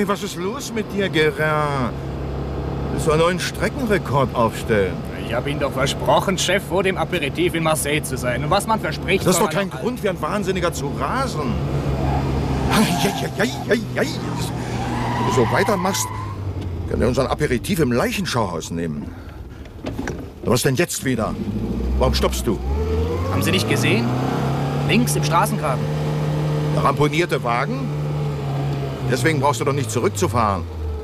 Hey, was ist los mit dir, Guérin? Willst du einen neuen Streckenrekord aufstellen? Ich habe Ihnen doch versprochen, Chef vor dem Aperitif in Marseille zu sein. Und was man verspricht... Das ist doch kein Grund, wie ein Wahnsinniger zu rasen. Wenn du so weitermachst, können wir unseren Aperitif im Leichenschauhaus nehmen. Was denn jetzt wieder? Warum stoppst du? Haben Sie nicht gesehen? Links im Straßengraben. Der ramponierte Wagen? Deswegen brauchst du doch nicht zurückzufahren.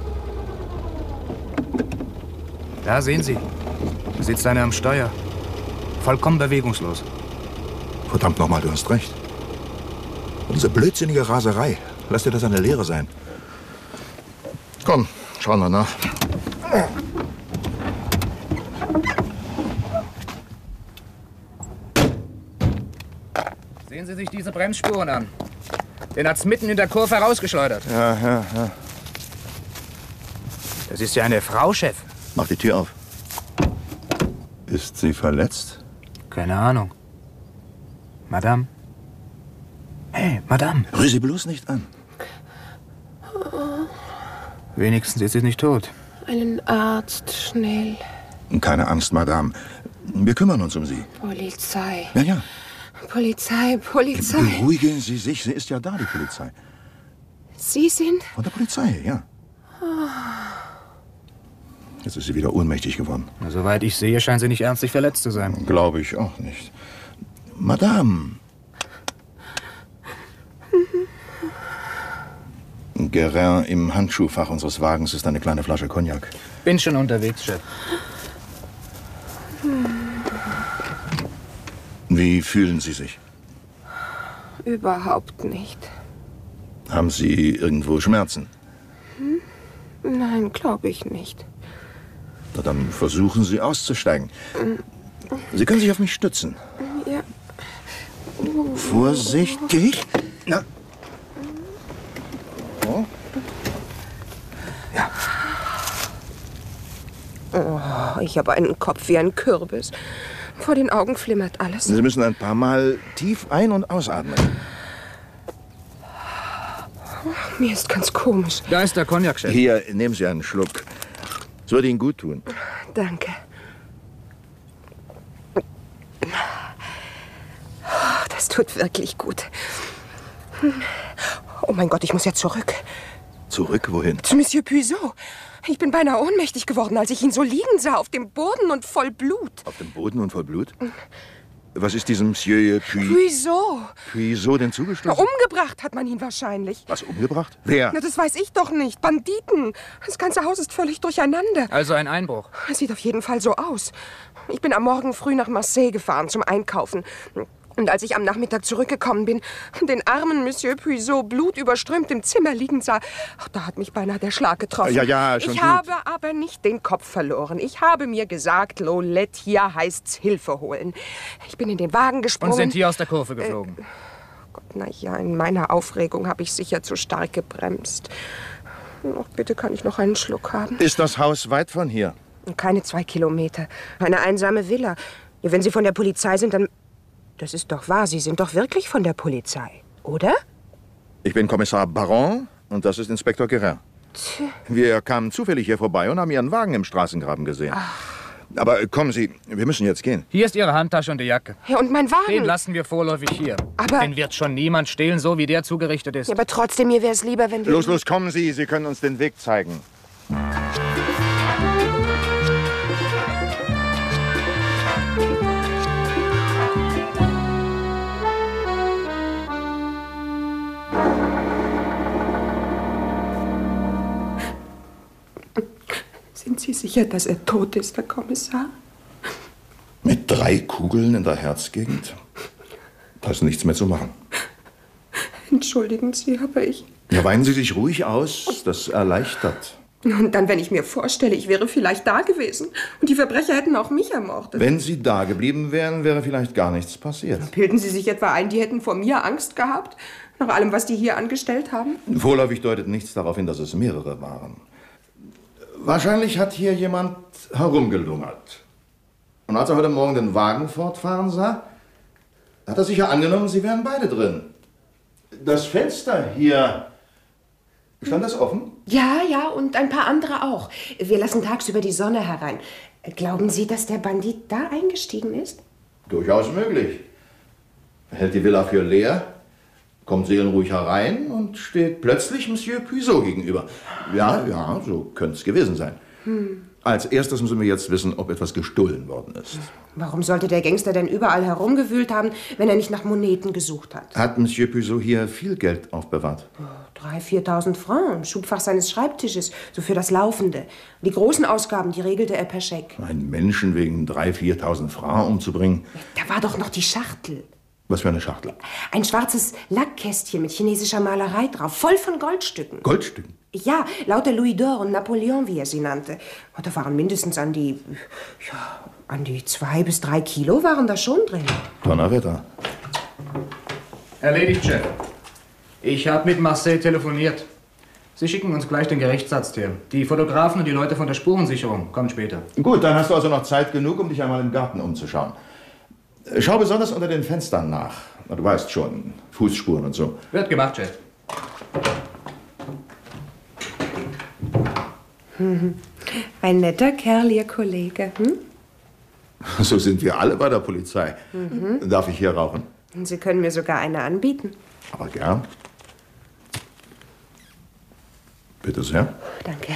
Da sehen Sie. Da sitzt einer am Steuer. Vollkommen bewegungslos. Verdammt nochmal, du hast recht. Und diese blödsinnige Raserei. Lass dir das eine Lehre sein. Komm, schauen wir nach. Sehen Sie sich diese Bremsspuren an. Den hat's mitten in der Kurve herausgeschleudert. Ja. Das ist ja eine Frau, Chef. Mach die Tür auf. Ist sie verletzt? Keine Ahnung. Madame? Hey, Madame. Rühr sie bloß nicht an. Wenigstens ist sie nicht tot. Einen Arzt, schnell. Keine Angst, Madame. Wir kümmern uns um sie. Polizei. Ja. Polizei. Beruhigen Sie sich, sie ist ja da, die Polizei. Sie sind? Von der Polizei, ja. Jetzt ist sie wieder ohnmächtig geworden. Na, soweit ich sehe, scheint sie nicht ernstlich verletzt zu sein. Glaube ich auch nicht. Madame. Guérin, im Handschuhfach unseres Wagens ist eine kleine Flasche Cognac. Bin schon unterwegs, Chef. Wie fühlen Sie sich? Überhaupt nicht. Haben Sie irgendwo Schmerzen? Nein, glaube ich nicht. Na, dann versuchen Sie auszusteigen. Sie können sich auf mich stützen. Ja. Vorsichtig. Na. Oh. Ja. Oh, ich habe einen Kopf wie ein Kürbis. Vor den Augen flimmert alles. Sie müssen ein paar Mal tief ein- und ausatmen. Mir ist ganz komisch. Da ist der Cognac, Chef. Hier, nehmen Sie einen Schluck. Es würde Ihnen gut tun. Danke. Das tut wirklich gut. Oh mein Gott, ich muss ja zurück. Zurück wohin? Zu Monsieur Puisot. Ich bin beinahe ohnmächtig geworden, als ich ihn so liegen sah, auf dem Boden und voll Blut. Auf dem Boden und voll Blut? Was ist diesem Monsieur Puisot denn zugestoßen? Umgebracht hat man ihn wahrscheinlich. Was, umgebracht? Wer? Na, das weiß ich doch nicht. Banditen. Das ganze Haus ist völlig durcheinander. Also ein Einbruch. Es sieht auf jeden Fall so aus. Ich bin am Morgen früh nach Marseille gefahren zum Einkaufen. Und als ich am Nachmittag zurückgekommen bin und den armen Monsieur Puisot blutüberströmt im Zimmer liegen sah, da hat mich beinahe der Schlag getroffen. Ja, schon Ich gut. habe aber nicht den Kopf verloren. Ich habe mir gesagt, Lolette, hier heißt's Hilfe holen. Ich bin in den Wagen gesprungen. Und sind hier aus der Kurve geflogen. Na ja, in meiner Aufregung habe ich sicher zu stark gebremst. Ach, bitte, kann ich noch einen Schluck haben? Ist das Haus weit von hier? Keine 2 Kilometer. Eine einsame Villa. Ja, wenn Sie von der Polizei sind, dann... Das ist doch wahr. Sie sind doch wirklich von der Polizei, oder? Ich bin Kommissar Baron und das ist Inspektor Guérin. Wir kamen zufällig hier vorbei und haben Ihren Wagen im Straßengraben gesehen. Aber kommen Sie, wir müssen jetzt gehen. Hier ist Ihre Handtasche und die Jacke. Ja, und mein Wagen? Den lassen wir vorläufig hier. Aber... Den wird schon niemand stehlen, so wie der zugerichtet ist. Ja, aber trotzdem, mir wäre es lieber, wenn wir... Los, kommen Sie, Sie können uns den Weg zeigen. Sind Sie sicher, dass er tot ist, Herr Kommissar? Mit 3 Kugeln in der Herzgegend? Da ist nichts mehr zu machen. Entschuldigen Sie, aber ich... Ja, weinen Sie sich ruhig aus, das erleichtert. Und dann, wenn ich mir vorstelle, ich wäre vielleicht da gewesen und die Verbrecher hätten auch mich ermordet. Wenn Sie da geblieben wären, wäre vielleicht gar nichts passiert. Bilden Sie sich etwa ein, die hätten vor mir Angst gehabt? Nach allem, was die hier angestellt haben? Vorläufig deutet nichts darauf hin, dass es mehrere waren. Wahrscheinlich hat hier jemand herumgelungert. Und als er heute Morgen den Wagen fortfahren sah, hat er sicher angenommen, Sie wären beide drin. Das Fenster hier Stand das offen? Ja, ja, und ein paar andere auch. Wir lassen tagsüber die Sonne herein. Glauben Sie, dass der Bandit da eingestiegen ist? Durchaus möglich. Er hält die Villa für leer, kommt seelenruhig herein und steht plötzlich Monsieur Puiseau gegenüber. Ja, so könnte es gewesen sein. Als erstes müssen wir jetzt wissen, ob etwas gestohlen worden ist. Warum sollte der Gangster denn überall herumgewühlt haben, wenn er nicht nach Moneten gesucht hat? Hat Monsieur Puiseau hier viel Geld aufbewahrt? 3.000, 4.000 Francs im Schubfach seines Schreibtisches, so für das Laufende. Die großen Ausgaben, die regelte er per Scheck. Einen Menschen wegen 3.000, 4.000 Francs umzubringen? Da war doch noch die Schachtel. Was für eine Schachtel? Ein schwarzes Lackkästchen mit chinesischer Malerei drauf, voll von Goldstücken. Goldstücken? Ja, lauter Louis d'Or und Napoleon, wie er sie nannte. Und da waren mindestens an die 2 bis 3 Kilo waren da schon drin. Donnerwetter. Erledigt, Chef. Ich habe mit Marseille telefoniert. Sie schicken uns gleich den Gerichtsarzt her. Die Fotografen und die Leute von der Spurensicherung kommen später. Gut, dann hast du also noch Zeit genug, um dich einmal im Garten umzuschauen. Schau besonders unter den Fenstern nach. Du weißt schon, Fußspuren und so. Wird gemacht, Chef. Ein netter Kerl, Ihr Kollege. So sind wir alle bei der Polizei. Darf ich hier rauchen? Sie können mir sogar eine anbieten. Aber gern. Bitte sehr. Danke.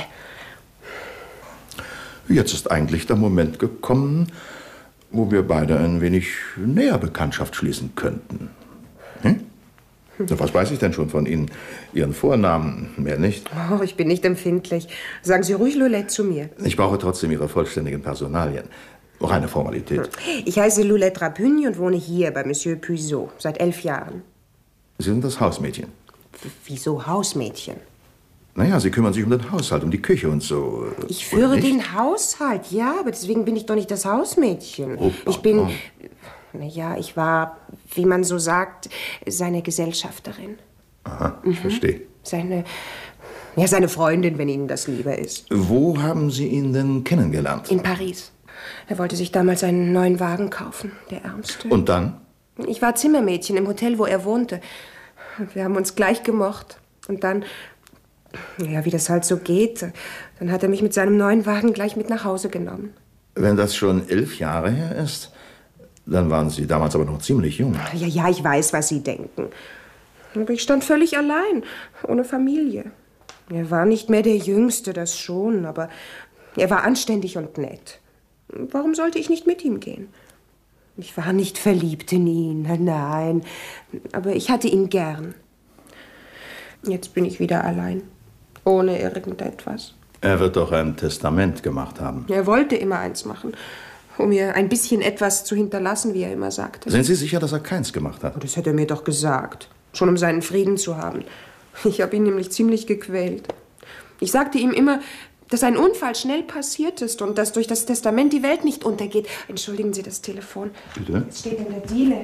Jetzt ist eigentlich der Moment gekommen, wo wir beide ein wenig näher Bekanntschaft schließen könnten. Was weiß ich denn schon von Ihnen? Ihren Vornamen, mehr nicht? Oh, ich bin nicht empfindlich. Sagen Sie ruhig Loulette zu mir. Ich brauche trotzdem Ihre vollständigen Personalien. Reine Formalität. Ich heiße Loulette Rapugne und wohne hier bei Monsieur Puiseau seit 11 Jahren. Sie sind das Hausmädchen. Wieso Hausmädchen? Naja, Sie kümmern sich um den Haushalt, um die Küche und so. Ich führe den Haushalt, ja, aber deswegen bin ich doch nicht das Hausmädchen. Oh, ich bin, naja, ich war, wie man so sagt, seine Gesellschafterin. Aha, ich verstehe. Seine Freundin, wenn Ihnen das lieber ist. Wo haben Sie ihn denn kennengelernt? In Paris. Er wollte sich damals einen neuen Wagen kaufen, der Ärmste. Und dann? Ich war Zimmermädchen im Hotel, wo er wohnte. Wir haben uns gleich gemocht. Und dann, ja, wie das halt so geht, dann hat er mich mit seinem neuen Wagen gleich mit nach Hause genommen. Wenn das schon 11 Jahre her ist, dann waren Sie damals aber noch ziemlich jung. Ja, ich weiß, was Sie denken. Aber ich stand völlig allein, ohne Familie. Er war nicht mehr der Jüngste, das schon, aber er war anständig und nett. Warum sollte ich nicht mit ihm gehen? Ich war nicht verliebt in ihn, nein, aber ich hatte ihn gern. Jetzt bin ich wieder allein, ohne irgendetwas. Er wird doch ein Testament gemacht haben. Er wollte immer eins machen, um mir ein bisschen etwas zu hinterlassen, wie er immer sagte. Sind Sie sicher, dass er keins gemacht hat? Das hätte er mir doch gesagt, schon um seinen Frieden zu haben. Ich habe ihn nämlich ziemlich gequält. Ich sagte ihm immer, dass ein Unfall schnell passiert ist und dass durch das Testament die Welt nicht untergeht. Entschuldigen Sie das Telefon. Bitte? Es steht in der Diele.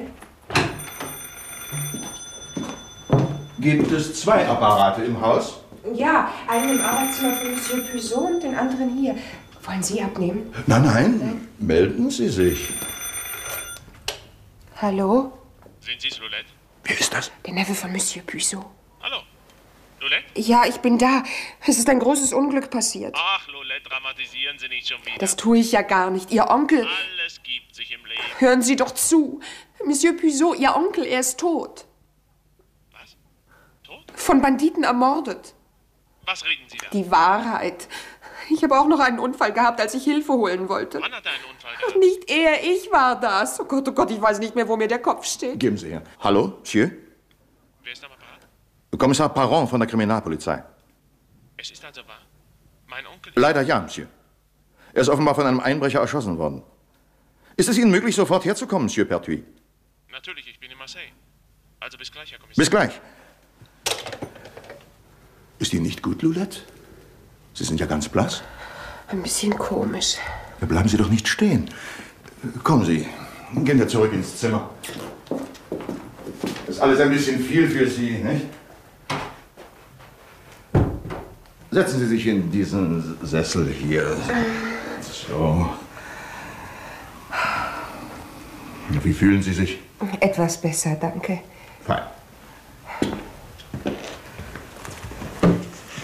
Gibt es 2 Apparate im Haus? Ja, einen im Arbeitszimmer von Monsieur Puiseau und den anderen hier. Wollen Sie abnehmen? Nein. Melden Sie sich. Hallo? Sind Sie's, Loulette? Wer ist das? Der Neffe von Monsieur Puiseau. Hallo? Loulette? Ja, ich bin da. Es ist ein großes Unglück passiert. Ach, Loulette, dramatisieren Sie nicht schon wieder. Das tue ich ja gar nicht. Ihr Onkel... Alles gibt sich im Leben. Hören Sie doch zu. Monsieur Puiseau, Ihr Onkel, er ist tot. Was? Tot? Von Banditen ermordet. Was reden Sie da? Die Wahrheit. Ich habe auch noch einen Unfall gehabt, als ich Hilfe holen wollte. Wann hat er einen Unfall gehabt? Nicht er, ich war das. Oh Gott, ich weiß nicht mehr, wo mir der Kopf steht. Geben Sie her. Hallo, Monsieur? Wer ist am Apparat? Kommissar Parent von der Kriminalpolizei. Es ist also wahr. Mein Onkel... Leider ja, Monsieur. Er ist offenbar von einem Einbrecher erschossen worden. Ist es Ihnen möglich, sofort herzukommen, Monsieur Pertuis? Natürlich, ich bin in Marseille. Also bis gleich, Herr Kommissar. Bis gleich. Ist Ihnen nicht gut, Loulette? Sie sind ja ganz blass. Ein bisschen komisch. Ja, bleiben Sie doch nicht stehen. Kommen Sie, gehen wir zurück ins Zimmer. Das ist alles ein bisschen viel für Sie, nicht? Setzen Sie sich in diesen Sessel hier. So. Wie fühlen Sie sich? Etwas besser, danke. Fein.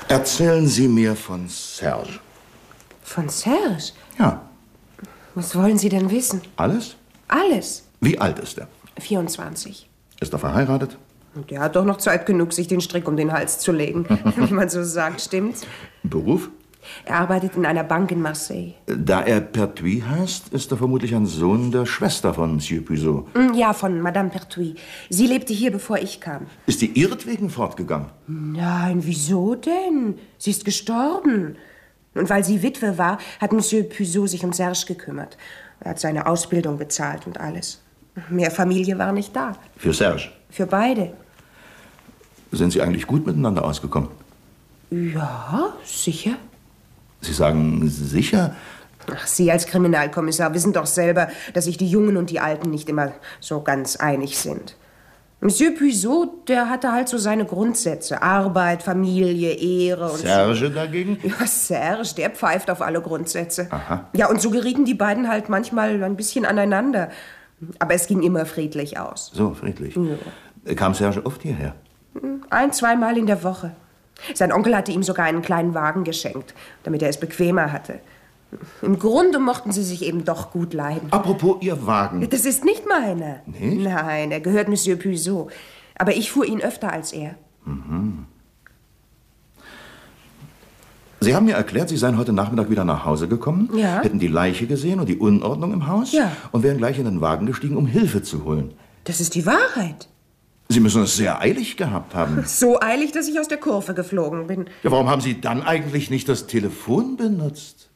Erzählen Sie mir von Serge. Von Serge? Ja. Was wollen Sie denn wissen? Alles? Alles. Wie alt ist er? 24. Ist er verheiratet? Und der hat doch noch Zeit genug, sich den Strick um den Hals zu legen. Wie man so sagt, stimmt's? Beruf? Er arbeitet in einer Bank in Marseille. Da er Pertuis heißt, ist er vermutlich ein Sohn der Schwester von Monsieur Puiseau. Ja, von Madame Pertuis. Sie lebte hier, bevor ich kam. Ist die ihretwegen fortgegangen? Nein, wieso denn? Sie ist gestorben. Und weil sie Witwe war, hat Monsieur Puiseau sich um Serge gekümmert. Er hat seine Ausbildung bezahlt und alles. Mehr Familie war nicht da. Für Serge? Für beide. Sind Sie eigentlich gut miteinander ausgekommen? Ja, sicher. Sie sagen sicher? Ach, Sie als Kriminalkommissar wissen doch selber, dass sich die Jungen und die Alten nicht immer so ganz einig sind. Monsieur Puiseau, der hatte halt so seine Grundsätze. Arbeit, Familie, Ehre und Serge dagegen? Ja, Serge, der pfeift auf alle Grundsätze. Aha. Ja, und so gerieten die beiden halt manchmal ein bisschen aneinander. Aber es ging immer friedlich aus. So, friedlich. Ja. Kam Serge oft hierher? 1-2 Mal in der Woche. Sein Onkel hatte ihm sogar einen kleinen Wagen geschenkt, damit er es bequemer hatte. Im Grunde mochten sie sich eben doch gut leiden. Apropos Ihr Wagen. Das ist nicht meiner. Nicht? Nein, er gehört Monsieur Puiseau. Aber ich fuhr ihn öfter als er. Mhm. Sie haben mir erklärt, Sie seien heute Nachmittag wieder nach Hause gekommen, Ja. hätten die Leiche gesehen und die Unordnung im Haus Ja. und wären gleich in den Wagen gestiegen, um Hilfe zu holen. Das ist die Wahrheit. Sie müssen es sehr eilig gehabt haben. So eilig, dass ich aus der Kurve geflogen bin. Ja, warum haben Sie dann eigentlich nicht das Telefon benutzt?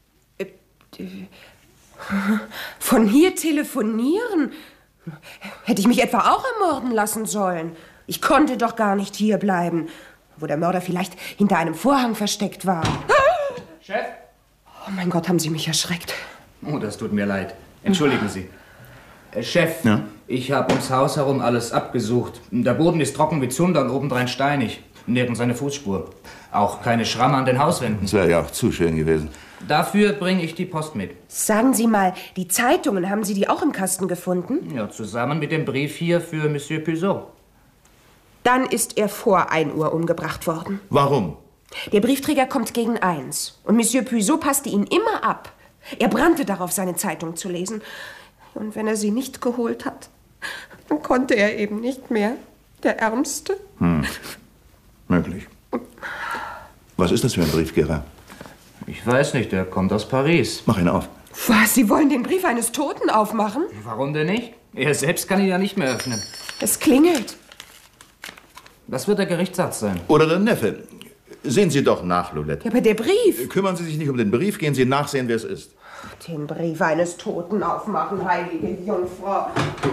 Von hier telefonieren? Hätte ich mich etwa auch ermorden lassen sollen? Ich konnte doch gar nicht hier bleiben, wo der Mörder vielleicht hinter einem Vorhang versteckt war. Chef? Oh mein Gott, haben Sie mich erschreckt. Oh, das tut mir leid. Entschuldigen Sie. Chef, Ja? ich habe ums Haus herum alles abgesucht. Der Boden ist trocken wie Zunder und obendrein steinig. Nirgends eine Fußspur. Auch keine Schramme an den Hauswänden. Das wäre ja auch zu schön gewesen. Dafür bringe ich die Post mit. Sagen Sie mal, die Zeitungen, haben Sie die auch im Kasten gefunden? Ja, zusammen mit dem Brief hier für Monsieur Puiseau. Dann ist er vor 1 Uhr umgebracht worden. Warum? Der Briefträger kommt gegen 1. Und Monsieur Puiseau passte ihn immer ab. Er brannte darauf, seine Zeitung zu lesen. Und wenn er sie nicht geholt hat, dann konnte er eben nicht mehr. Der Ärmste. Möglich. Was ist das für ein Brief, Gera? Ich weiß nicht, der kommt aus Paris. Mach ihn auf. Was, Sie wollen den Brief eines Toten aufmachen? Warum denn nicht? Er selbst kann ihn ja nicht mehr öffnen. Es klingelt. Das wird der Gerichtssatz sein. Oder der Neffe. Sehen Sie doch nach, Lulette. Ja, aber der Brief. Kümmern Sie sich nicht um den Brief, gehen Sie nachsehen, wer es ist. Den Brief eines Toten aufmachen, heilige Jungfrau.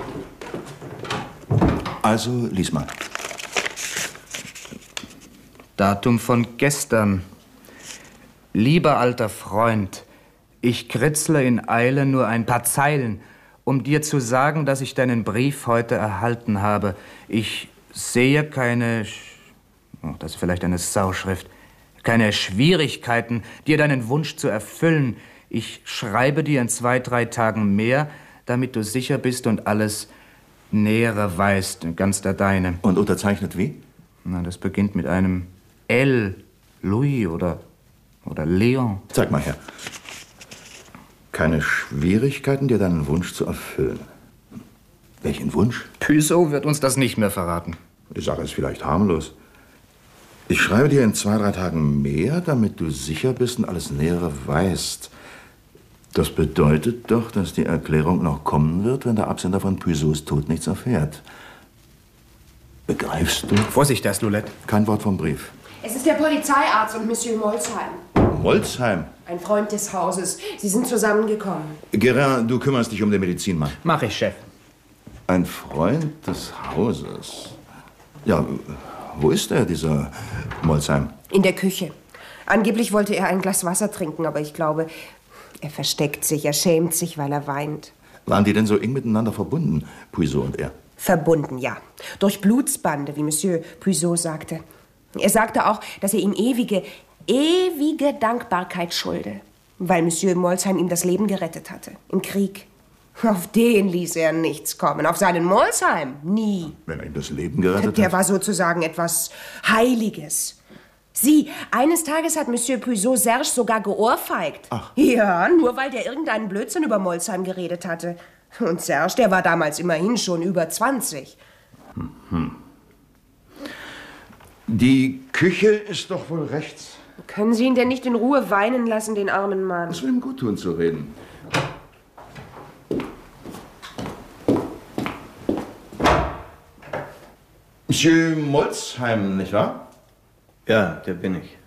Also, lies mal. Datum von gestern. Lieber alter Freund, ich kritzle in Eile nur ein paar Zeilen, um dir zu sagen, dass ich deinen Brief heute erhalten habe. Ich sehe keine... das ist vielleicht eine Sauschrift. Keine Schwierigkeiten, dir deinen Wunsch zu erfüllen. Ich schreibe dir in 2-3 Tagen mehr, damit du sicher bist und alles Nähere weißt, ganz der Deine. Und unterzeichnet wie? Na, das beginnt mit einem L, Louis oder Leon. Zeig mal her. Keine Schwierigkeiten, dir deinen Wunsch zu erfüllen. Welchen Wunsch? Puiseau wird uns das nicht mehr verraten. Die Sache ist vielleicht harmlos. Ich schreibe dir in 2-3 Tagen mehr, damit du sicher bist und alles Nähere weißt. Das bedeutet doch, dass die Erklärung noch kommen wird, wenn der Absender von Puiseaus Tod nichts erfährt. Begreifst du? Vorsicht, das Lulette. Kein Wort vom Brief. Es ist der Polizeiarzt und Monsieur Molsheim. Molsheim. Ein Freund des Hauses. Sie sind zusammengekommen. Guérin, du kümmerst dich um den Medizinmann. Mach ich, Chef. Ein Freund des Hauses. Ja, wo ist er, dieser Molsheim? In der Küche. Angeblich wollte er ein Glas Wasser trinken, aber ich glaube, er versteckt sich, er schämt sich, weil er weint. Waren die denn so eng miteinander verbunden, Puiseau und er? Verbunden, ja. Durch Blutsbande, wie Monsieur Puiseau sagte. Er sagte auch, dass er ihm ewige Dankbarkeit schulde, weil Monsieur Molsheim ihm das Leben gerettet hatte, im Krieg. Auf den ließ er nichts kommen, auf seinen Molsheim nie. Wenn er ihm das Leben gerettet Der hat? war sozusagen etwas Heiliges. Sie, eines Tages hat Monsieur Puiseau Serge sogar geohrfeigt. Ach. Ja, nur weil der irgendeinen Blödsinn über Molsheim geredet hatte. Und Serge, der war damals immerhin schon über 20. Die Küche ist doch wohl rechts. Können Sie ihn denn nicht in Ruhe weinen lassen, den armen Mann? Es will ihm gut tun zu reden. Monsieur Molsheim, nicht wahr? Ja, der bin ich.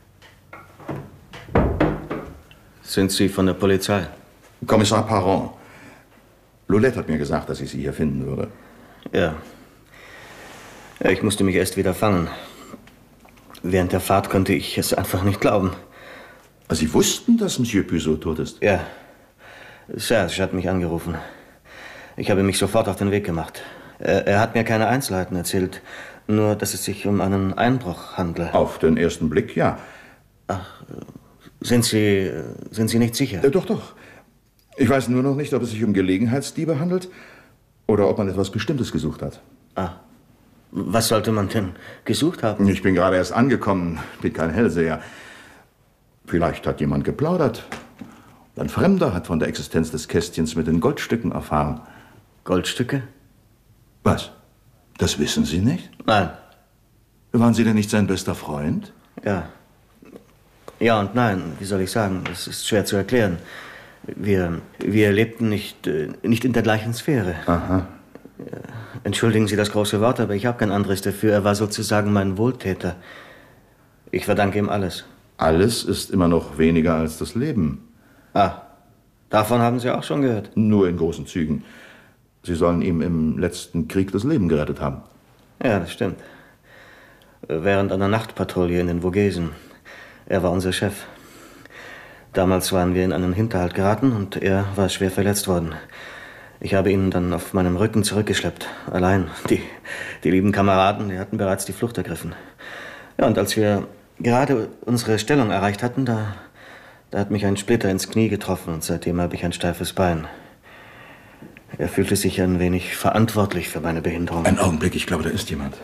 Sind Sie von der Polizei? Kommissar Parent. Lolette hat mir gesagt, dass ich Sie hier finden würde. Ja. Ja, ich musste mich erst wieder fangen. Während der Fahrt konnte ich es einfach nicht glauben. Sie wussten, dass Monsieur Puiseau tot ist? Ja. Serge hat mich angerufen. Ich habe mich sofort auf den Weg gemacht. Er hat mir keine Einzelheiten erzählt, nur dass es sich um einen Einbruch handle. Auf den ersten Blick, ja. Ach, sind Sie nicht sicher? Doch, doch. Ich weiß nur noch nicht, ob es sich um Gelegenheitsdiebe handelt oder ob man etwas Bestimmtes gesucht hat. Ah, was sollte man denn gesucht haben? Ich bin gerade erst angekommen, bin kein Hellseher. Vielleicht hat jemand geplaudert. Ein Fremder hat von der Existenz des Kästchens mit den Goldstücken erfahren. Goldstücke? Was? Das wissen Sie nicht? Nein. Waren Sie denn nicht sein bester Freund? Ja. Ja und nein, wie soll ich sagen? Das ist schwer zu erklären. Wir lebten nicht in der gleichen Sphäre. Aha. Entschuldigen Sie das große Wort, aber ich habe kein anderes dafür. Er war sozusagen mein Wohltäter. Ich verdanke ihm alles. Alles ist immer noch weniger als das Leben. Ah, davon haben Sie auch schon gehört? Nur in großen Zügen. Sie sollen ihm im letzten Krieg das Leben gerettet haben. Ja, das stimmt. Während einer Nachtpatrouille in den Vogesen. Er war unser Chef. Damals waren wir in einen Hinterhalt geraten und er war schwer verletzt worden. Ich habe ihn dann auf meinem Rücken zurückgeschleppt. Allein. Die lieben Kameraden, die hatten bereits die Flucht ergriffen. Ja, und als wir gerade unsere Stellung erreicht hatten, da hat mich ein Splitter ins Knie getroffen und seitdem habe ich ein steifes Bein. Er fühlte sich ein wenig verantwortlich für meine Behinderung. Einen Augenblick, ich glaube, da ist jemand.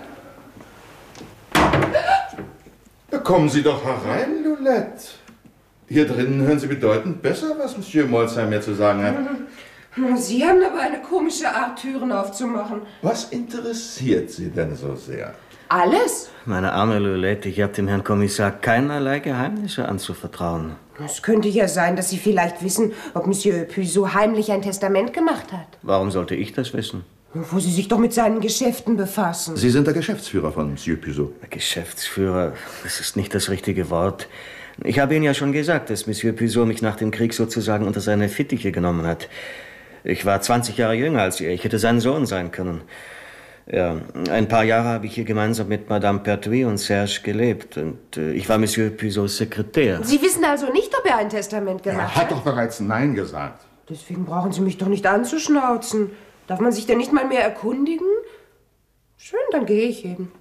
Kommen Sie doch herein, Lolette. Hier drinnen hören Sie bedeutend besser, was Monsieur Molsheim mir zu sagen hat. Sie haben aber eine komische Art, Türen aufzumachen. Was interessiert Sie denn so sehr? Alles? Meine arme Lolette, ich habe dem Herrn Kommissar keinerlei Geheimnisse anzuvertrauen. Es könnte ja sein, dass Sie vielleicht wissen, ob Monsieur Puiseau heimlich ein Testament gemacht hat. Warum sollte ich das wissen? Wo Sie sich doch mit seinen Geschäften befassen. Sie sind der Geschäftsführer von Monsieur Puiseau. Geschäftsführer, das ist nicht das richtige Wort. Ich habe Ihnen ja schon gesagt, dass Monsieur Puiseau mich nach dem Krieg sozusagen unter seine Fittiche genommen hat. Ich war 20 Jahre jünger als er. Ich hätte sein Sohn sein können. Ja, ein paar Jahre habe ich hier gemeinsam mit Madame Pertuis und Serge gelebt. Und ich war Monsieur Puiseaus Sekretär. Sie wissen also nicht, ob er ein Testament gemacht Er hat doch bereits Nein gesagt. Deswegen brauchen Sie mich doch nicht anzuschnauzen. Darf man sich denn nicht mal mehr erkundigen? Schön, dann gehe ich eben.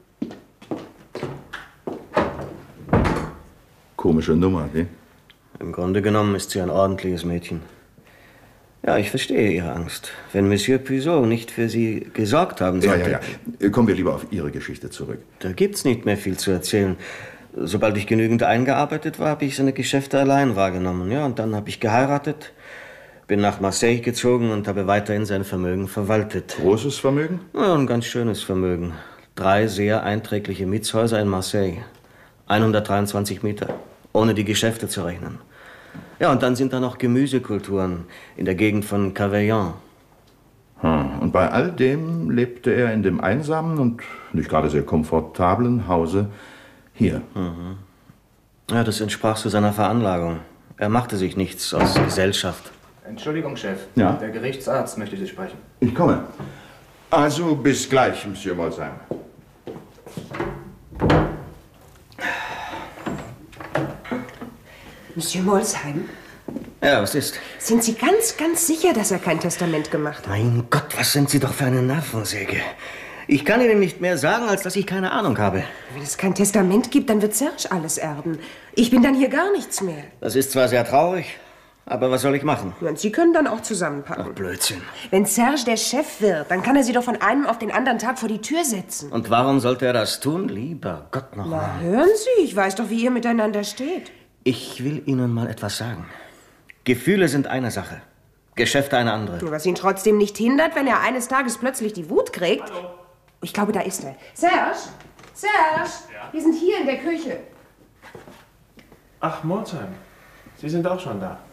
Komische Nummer, ne? Im Grunde genommen ist sie ein ordentliches Mädchen. Ja, ich verstehe Ihre Angst. Wenn Monsieur Puiseau nicht für Sie gesorgt haben sollte... Ja. Kommen wir lieber auf Ihre Geschichte zurück. Da gibt's nicht mehr viel zu erzählen. Sobald ich genügend eingearbeitet war, habe ich seine Geschäfte allein wahrgenommen. Ja, und dann habe ich geheiratet, bin nach Marseille gezogen und habe weiterhin sein Vermögen verwaltet. Großes Vermögen? Ja, ein ganz schönes Vermögen. 3 sehr einträgliche Mietshäuser in Marseille. 123 Meter, ohne die Geschäfte zu rechnen. Ja, und dann sind da noch Gemüsekulturen in der Gegend von Cavaillon. Und bei all dem lebte er in dem einsamen und nicht gerade sehr komfortablen Hause hier. Ja, das entsprach so seiner Veranlagung. Er machte sich nichts aus Gesellschaft. Entschuldigung, Chef. Ja? Der Gerichtsarzt möchte Sie sprechen. Ich komme. Also bis gleich, Monsieur Molsheim. Monsieur Molsheim, Ja, was ist? sind Sie ganz, ganz sicher, dass er kein Testament gemacht hat? Mein Gott, was sind Sie doch für eine Nervensäge. Ich kann Ihnen nicht mehr sagen, als dass ich keine Ahnung habe. Wenn es kein Testament gibt, dann wird Serge alles erben. Ich bin dann hier gar nichts mehr. Das ist zwar sehr traurig, Aber was soll ich machen? Ja, und Sie können dann auch zusammenpacken. Ach, Blödsinn. Wenn Serge der Chef wird, dann kann er Sie doch von einem auf den anderen Tag vor die Tür setzen. Und warum sollte er das tun? Lieber Gott noch Na, mal. hören Sie, ich weiß doch, wie ihr miteinander steht. Ich will Ihnen mal etwas sagen. Gefühle sind eine Sache, Geschäfte eine andere. Was ihn trotzdem nicht hindert, wenn er eines Tages plötzlich die Wut kriegt. Hallo. Ich glaube, da ist er. Serge? Serge? Ja? Wir sind hier in der Küche. Ach, Molsheim, Sie sind auch schon da.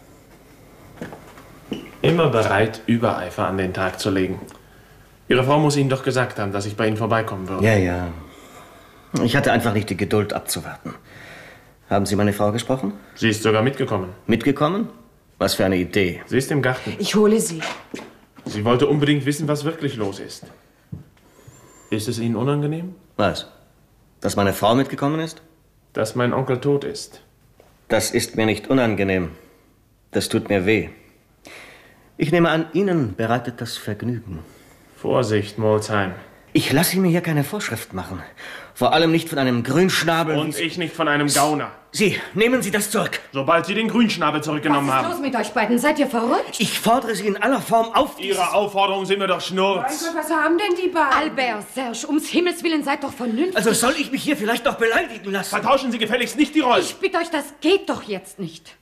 Immer bereit, Übereifer an den Tag zu legen. Ihre Frau muss Ihnen doch gesagt haben, dass ich bei Ihnen vorbeikommen würde. Ja. Ich hatte einfach nicht die Geduld abzuwarten. Haben Sie meine Frau gesprochen? Sie ist sogar mitgekommen. Mitgekommen? Was für eine Idee. Sie ist im Garten. Ich hole sie. Sie wollte unbedingt wissen, was wirklich los ist. Ist es Ihnen unangenehm? Was? Dass meine Frau mitgekommen ist? Dass mein Onkel tot ist. Das ist mir nicht unangenehm. Das tut mir weh. Ich nehme an, Ihnen bereitet das Vergnügen. Vorsicht, Molsheim. Ich lasse mir hier keine Vorschrift machen. Vor allem nicht von einem Grünschnabel. Und ich nicht von einem Gauner. Sie, nehmen Sie das zurück. Sobald Sie den Grünschnabel zurückgenommen haben. Was ist los mit euch beiden? Seid ihr verrückt? Ich fordere Sie in aller Form auf. Ihre Aufforderungen sind mir doch Mein Schnurz. Gott, was haben denn die beiden? Albert, Serge, ums Himmels Willen, seid doch vernünftig. Also soll ich mich hier vielleicht noch beleidigen lassen? Vertauschen Sie gefälligst nicht die Rollen. Ich bitte euch, das geht doch jetzt nicht.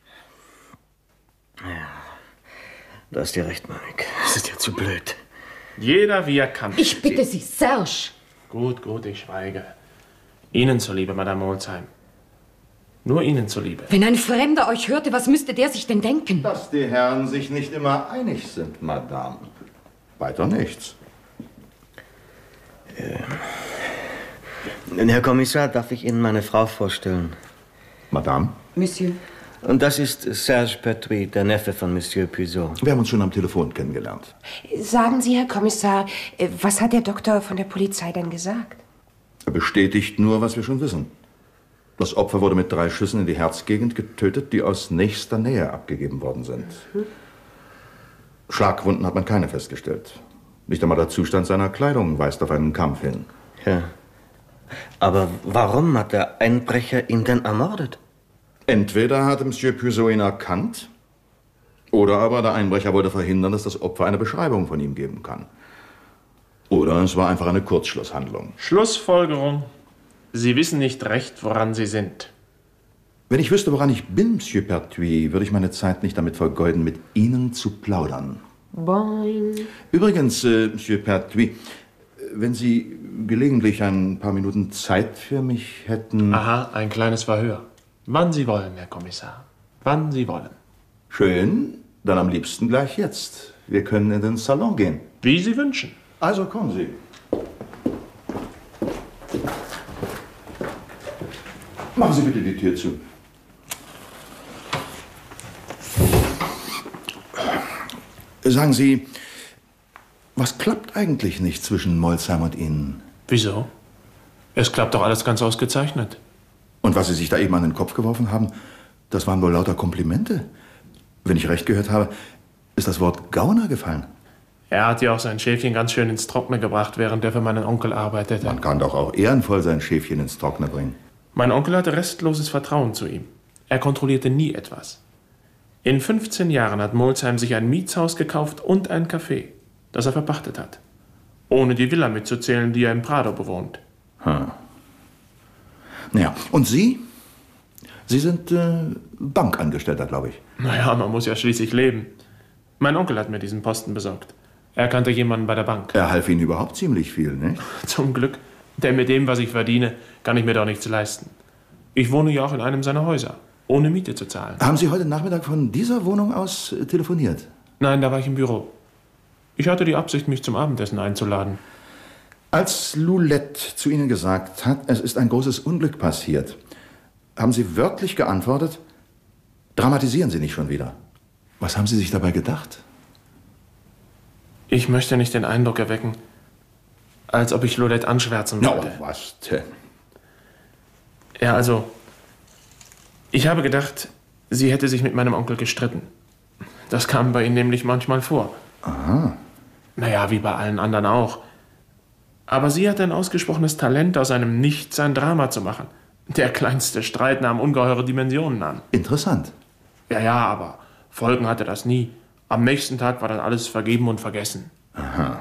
Du hast ja recht, Monique. Das ist ja zu blöd. Jeder wie er kann. Ich bitte Sie, Serge. Gut, ich schweige. Ihnen zuliebe, Madame Molsheim. Nur Ihnen zuliebe. Wenn ein Fremder euch hörte, was müsste der sich denn denken? Dass die Herren sich nicht immer einig sind, Madame. Weiter nichts. Herr Kommissar, darf ich Ihnen meine Frau vorstellen? Madame? Monsieur. Und das ist Serge Pertuis, der Neffe von Monsieur Puisot. Wir haben uns schon am Telefon kennengelernt. Sagen Sie, Herr Kommissar, was hat der Doktor von der Polizei denn gesagt? Er bestätigt nur, was wir schon wissen. Das Opfer wurde mit 3 Schüssen in die Herzgegend getötet, die aus nächster Nähe abgegeben worden sind. Schlagwunden hat man keine festgestellt. Nicht einmal der Zustand seiner Kleidung weist auf einen Kampf hin. Ja. Aber warum hat der Einbrecher ihn denn ermordet? Entweder hat Monsieur Puisot ihn erkannt, oder aber der Einbrecher wollte verhindern, dass das Opfer eine Beschreibung von ihm geben kann. Oder es war einfach eine Kurzschlusshandlung. Schlussfolgerung. Sie wissen nicht recht, woran Sie sind. Wenn ich wüsste, woran ich bin, Monsieur Pertuis, würde ich meine Zeit nicht damit vergeuden, mit Ihnen zu plaudern. Boing. Übrigens, Monsieur Pertuis, wenn Sie gelegentlich ein paar Minuten Zeit für mich hätten... Aha, ein kleines Verhör. Wann Sie wollen, Herr Kommissar. Wann Sie wollen. Schön, dann am liebsten gleich jetzt. Wir können in den Salon gehen. Wie Sie wünschen. Also kommen Sie. Machen Sie bitte die Tür zu. Sagen Sie, was klappt eigentlich nicht zwischen Molsheim und Ihnen? Wieso? Es klappt doch alles ganz ausgezeichnet. Und was Sie sich da eben an den Kopf geworfen haben, das waren wohl lauter Komplimente. Wenn ich recht gehört habe, ist das Wort Gauner gefallen. Er hat ja auch sein Schäfchen ganz schön ins Trockene gebracht, während er für meinen Onkel arbeitete. Man kann doch auch ehrenvoll sein Schäfchen ins Trockene bringen. Mein Onkel hatte restloses Vertrauen zu ihm. Er kontrollierte nie etwas. In 15 Jahren hat Molsheim sich ein Mietshaus gekauft und ein Café, das er verpachtet hat. Ohne die Villa mitzuzählen, die er im Prado bewohnt. Naja, und Sie? Sie sind Bankangestellter, glaube ich. Naja, man muss ja schließlich leben. Mein Onkel hat mir diesen Posten besorgt. Er kannte jemanden bei der Bank. Er half Ihnen überhaupt ziemlich viel, nicht? Zum Glück. Denn mit dem, was ich verdiene, kann ich mir doch nichts leisten. Ich wohne ja auch in einem seiner Häuser, ohne Miete zu zahlen. Haben Sie heute Nachmittag von dieser Wohnung aus telefoniert? Nein, da war ich im Büro. Ich hatte die Absicht, mich zum Abendessen einzuladen. Als Loulette zu Ihnen gesagt hat, es ist ein großes Unglück passiert, haben Sie wörtlich geantwortet, dramatisieren Sie nicht schon wieder. Was haben Sie sich dabei gedacht? Ich möchte nicht den Eindruck erwecken, als ob ich Loulette anschwärzen wollte. Was denn? Ja, also, ich habe gedacht, sie hätte sich mit meinem Onkel gestritten. Das kam bei Ihnen nämlich manchmal vor. Aha. Naja, wie bei allen anderen auch. Aber sie hatte ein ausgesprochenes Talent, aus einem Nichts ein Drama zu machen. Der kleinste Streit nahm ungeheure Dimensionen an. Interessant. Ja, aber Folgen hatte das nie. Am nächsten Tag war dann alles vergeben und vergessen. Aha.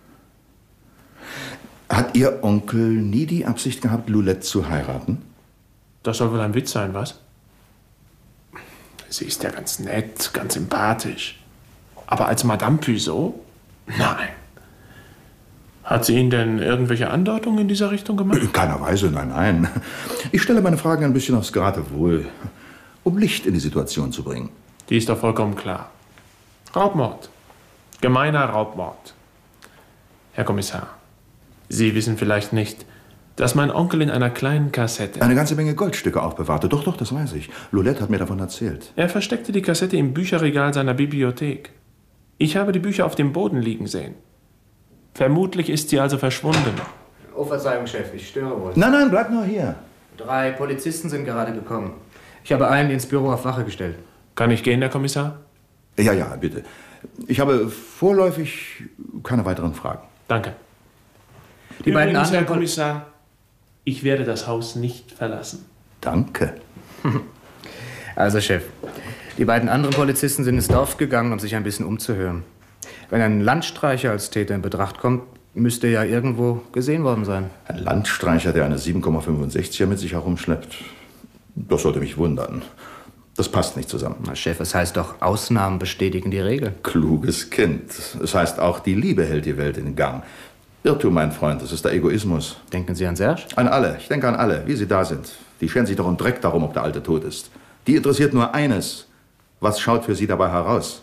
Hat Ihr Onkel nie die Absicht gehabt, Loulette zu heiraten? Das soll wohl ein Witz sein, was? Sie ist ja ganz nett, ganz sympathisch. Aber als Madame Puiseau? Nein. Hat sie Ihnen denn irgendwelche Andeutungen in dieser Richtung gemacht? In keiner Weise, nein, nein. Ich stelle meine Fragen ein bisschen aufs Geratewohl, um Licht in die Situation zu bringen. Die ist doch vollkommen klar. Raubmord. Gemeiner Raubmord. Herr Kommissar, Sie wissen vielleicht nicht, dass mein Onkel in einer kleinen Kassette... Eine ganze Menge Goldstücke aufbewahrte. Doch, doch, das weiß ich. Loulette hat mir davon erzählt. Er versteckte die Kassette im Bücherregal seiner Bibliothek. Ich habe die Bücher auf dem Boden liegen sehen. Vermutlich ist sie also verschwunden. Oh, Verzeihung, Chef, ich störe wohl. Nein, nein, bleib nur hier. 3 Polizisten sind gerade gekommen. Ich habe einen ins Büro auf Wache gestellt. Kann ich gehen, Herr Kommissar? Ja, ja, bitte. Ich habe vorläufig keine weiteren Fragen. Danke. Die beiden Übrigens, anderen Herr Kommissar, ich werde das Haus nicht verlassen. Danke. Also, Chef, die beiden anderen Polizisten sind ins Dorf gegangen, um sich ein bisschen umzuhören. Wenn ein Landstreicher als Täter in Betracht kommt, müsste er ja irgendwo gesehen worden sein. Ein Landstreicher, der eine 7,65er mit sich herumschleppt, das sollte mich wundern. Das passt nicht zusammen. Na, Chef, es heißt doch, Ausnahmen bestätigen die Regel. Kluges Kind. Es heißt auch, die Liebe hält die Welt in Gang. Irrtum, mein Freund, das ist der Egoismus. Denken Sie an Serge? An alle. Ich denke an alle, wie sie da sind. Die scheren sich doch um Dreck darum, ob der Alte tot ist. Die interessiert nur eines. Was schaut für sie dabei heraus?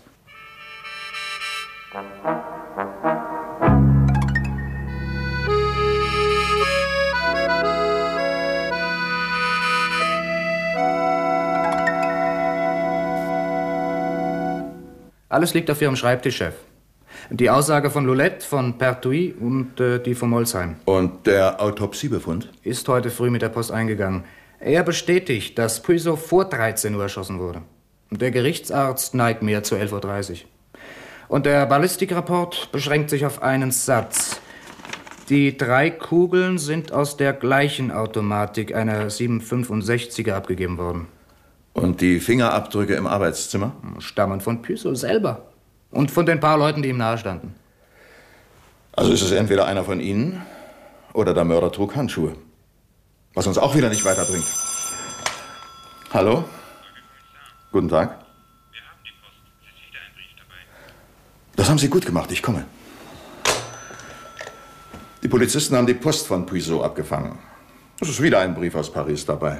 Alles liegt auf Ihrem Schreibtisch, Chef. Die Aussage von Loulette, von Pertuis und die von Molsheim. Und der Autopsiebefund? Ist heute früh mit der Post eingegangen. Er bestätigt, dass Puiseau vor 13 Uhr erschossen wurde. Der Gerichtsarzt neigt mehr zu 11:30 Uhr. Und der Ballistikrapport beschränkt sich auf einen Satz. Die 3 Kugeln sind aus der gleichen Automatik, einer 7,65er, abgegeben worden. Und die Fingerabdrücke im Arbeitszimmer? Stammen von Puiseau selber. Und von den paar Leuten, die ihm nahestanden. Also ist es entweder einer von Ihnen oder der Mörder trug Handschuhe. Was uns auch wieder nicht weiterbringt. Hallo? Guten Tag. Wir haben die Post. Es ist wieder ein Brief dabei. Das haben Sie gut gemacht, ich komme. Die Polizisten haben die Post von Puiseau abgefangen. Es ist wieder ein Brief aus Paris dabei.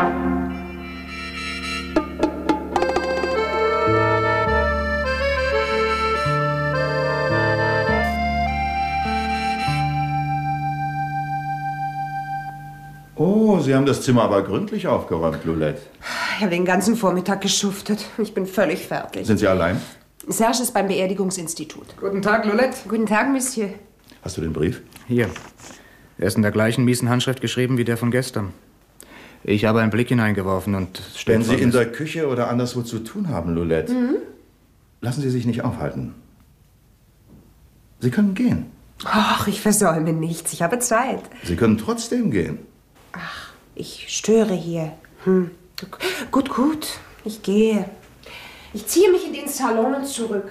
Oh, Sie haben das Zimmer aber gründlich aufgeräumt, Loulette. Ich habe den ganzen Vormittag geschuftet. Ich bin völlig fertig. Sind Sie allein? Serge ist beim Beerdigungsinstitut. Guten Tag, Loulette. Guten Tag, Monsieur. Hast du den Brief? Hier. Er ist in der gleichen miesen Handschrift geschrieben wie der von gestern. Ich habe einen Blick hineingeworfen und... Wenn Sie in der Küche oder anderswo zu tun haben, Loulette, lassen Sie sich nicht aufhalten. Sie können gehen. Ach, ich versäume nichts. Ich habe Zeit. Sie können trotzdem gehen. Ach, ich störe hier. Gut, gut. Ich gehe. Ich ziehe mich in den Salon zurück.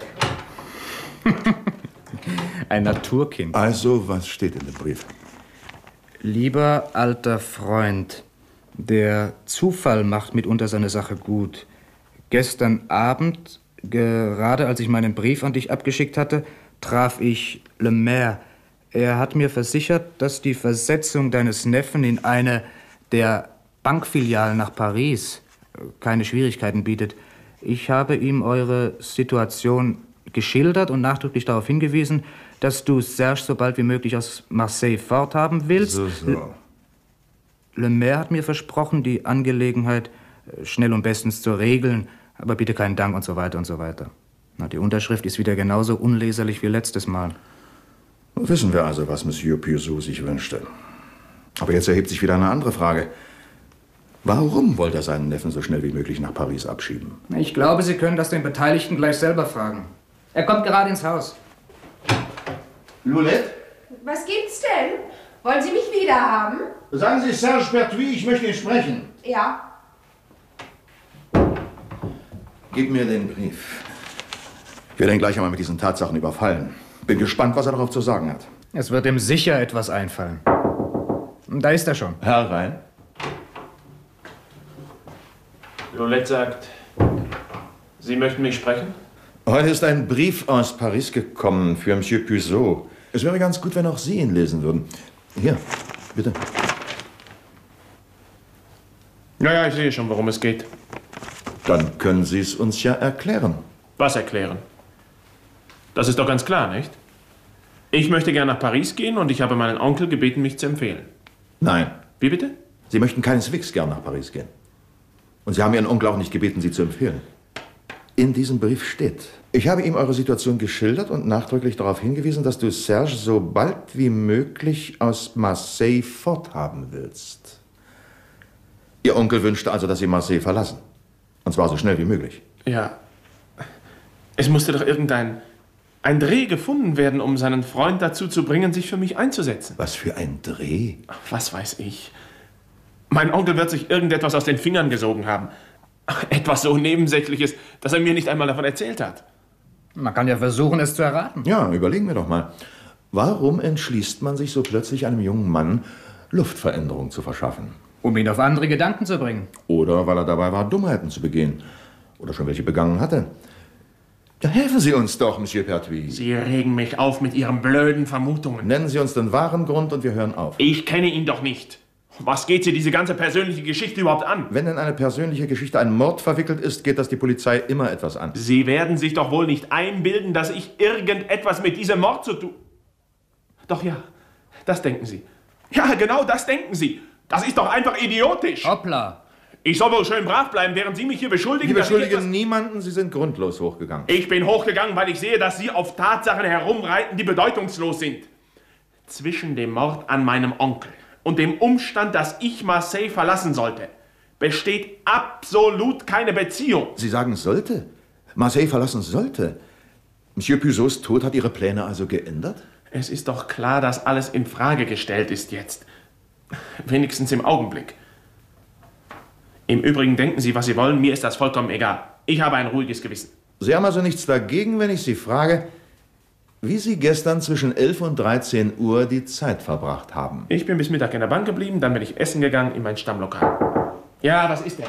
Ein Naturkind. Also, was steht in dem Brief? Lieber alter Freund, der Zufall macht mitunter seine Sache gut. Gestern Abend, gerade als ich meinen Brief an dich abgeschickt hatte, traf ich Le Maire. Er hat mir versichert, dass die Versetzung deines Neffen in eine der Bankfilialen nach Paris keine Schwierigkeiten bietet. Ich habe ihm eure Situation geschildert und nachdrücklich darauf hingewiesen, dass du Serge so bald wie möglich aus Marseille forthaben willst. So. Le Maire hat mir versprochen, die Angelegenheit schnell und bestens zu regeln, aber bitte keinen Dank und so weiter und so weiter. Na, die Unterschrift ist wieder genauso unleserlich wie letztes Mal. Wissen wir also, was Monsieur Puiseau sich wünschte. Aber jetzt erhebt sich wieder eine andere Frage. Warum wollte er seinen Neffen so schnell wie möglich nach Paris abschieben? Ich glaube, Sie können das den Beteiligten gleich selber fragen. Er kommt gerade ins Haus. Loulette? Was gibt's denn? Wollen Sie mich wieder haben? Sagen Sie Serge Pertuis, ich möchte ihn sprechen. Ja. Gib mir den Brief. Ich werde ihn gleich einmal mit diesen Tatsachen überfallen. Bin gespannt, was er darauf zu sagen hat. Es wird ihm sicher etwas einfallen. Da ist er schon. Herein. Lolette sagt, Sie möchten mich sprechen? Heute ist ein Brief aus Paris gekommen für Monsieur Puiseau. Es wäre ganz gut, wenn auch Sie ihn lesen würden. Hier, bitte. Ja, ich sehe schon, worum es geht. Dann können Sie es uns ja erklären. Was erklären? Das ist doch ganz klar, nicht? Ich möchte gern nach Paris gehen und ich habe meinen Onkel gebeten, mich zu empfehlen. Nein. Wie bitte? Sie möchten keineswegs gern nach Paris gehen. Und Sie haben Ihren Onkel auch nicht gebeten, Sie zu empfehlen. In diesem Brief steht: Ich habe ihm eure Situation geschildert und nachdrücklich darauf hingewiesen, dass du Serge so bald wie möglich aus Marseille forthaben willst. Ihr Onkel wünschte also, dass Sie Marseille verlassen. Und zwar so schnell wie möglich. Ja. Es musste doch ein Dreh gefunden werden, um seinen Freund dazu zu bringen, sich für mich einzusetzen. Was für ein Dreh? Ach, was weiß ich. Mein Onkel wird sich irgendetwas aus den Fingern gesogen haben. Etwas so Nebensächliches, dass er mir nicht einmal davon erzählt hat. Man kann ja versuchen, es zu erraten. Ja, überlegen wir doch mal. Warum entschließt man sich so plötzlich einem jungen Mann, Luftveränderung zu verschaffen? Um ihn auf andere Gedanken zu bringen. Oder weil er dabei war, Dummheiten zu begehen. Oder schon welche begangen hatte. Ja, helfen Sie uns doch, Monsieur Pertuis. Sie regen mich auf mit Ihren blöden Vermutungen. Nennen Sie uns den wahren Grund und wir hören auf. Ich kenne ihn doch nicht. Was geht Sie diese ganze persönliche Geschichte überhaupt an? Wenn in eine persönliche Geschichte ein Mord verwickelt ist, geht das die Polizei immer etwas an. Sie werden sich doch wohl nicht einbilden, dass ich irgendetwas mit diesem Mord zu tun... Doch ja, das denken Sie. Ja, genau das denken Sie. Das ist doch einfach idiotisch. Hoppla. Ich soll wohl schön brav bleiben, während Sie mich hier beschuldigen. Sie beschuldigen niemanden, Sie sind grundlos hochgegangen. Ich bin hochgegangen, weil ich sehe, dass Sie auf Tatsachen herumreiten, die bedeutungslos sind. Zwischen dem Mord an meinem Onkel und dem Umstand, dass ich Marseille verlassen sollte, besteht absolut keine Beziehung. Sie sagen, sollte? Marseille verlassen sollte? Monsieur Puiseaux' Tod hat Ihre Pläne also geändert? Es ist doch klar, dass alles in Frage gestellt ist jetzt. Wenigstens im Augenblick. Im Übrigen denken Sie, was Sie wollen, mir ist das vollkommen egal. Ich habe ein ruhiges Gewissen. Sie haben also nichts dagegen, wenn ich Sie frage, wie Sie gestern zwischen 11 und 13 Uhr die Zeit verbracht haben? Ich bin bis Mittag in der Bank geblieben, dann bin ich essen gegangen in mein Stammlokal. Ja, was ist denn?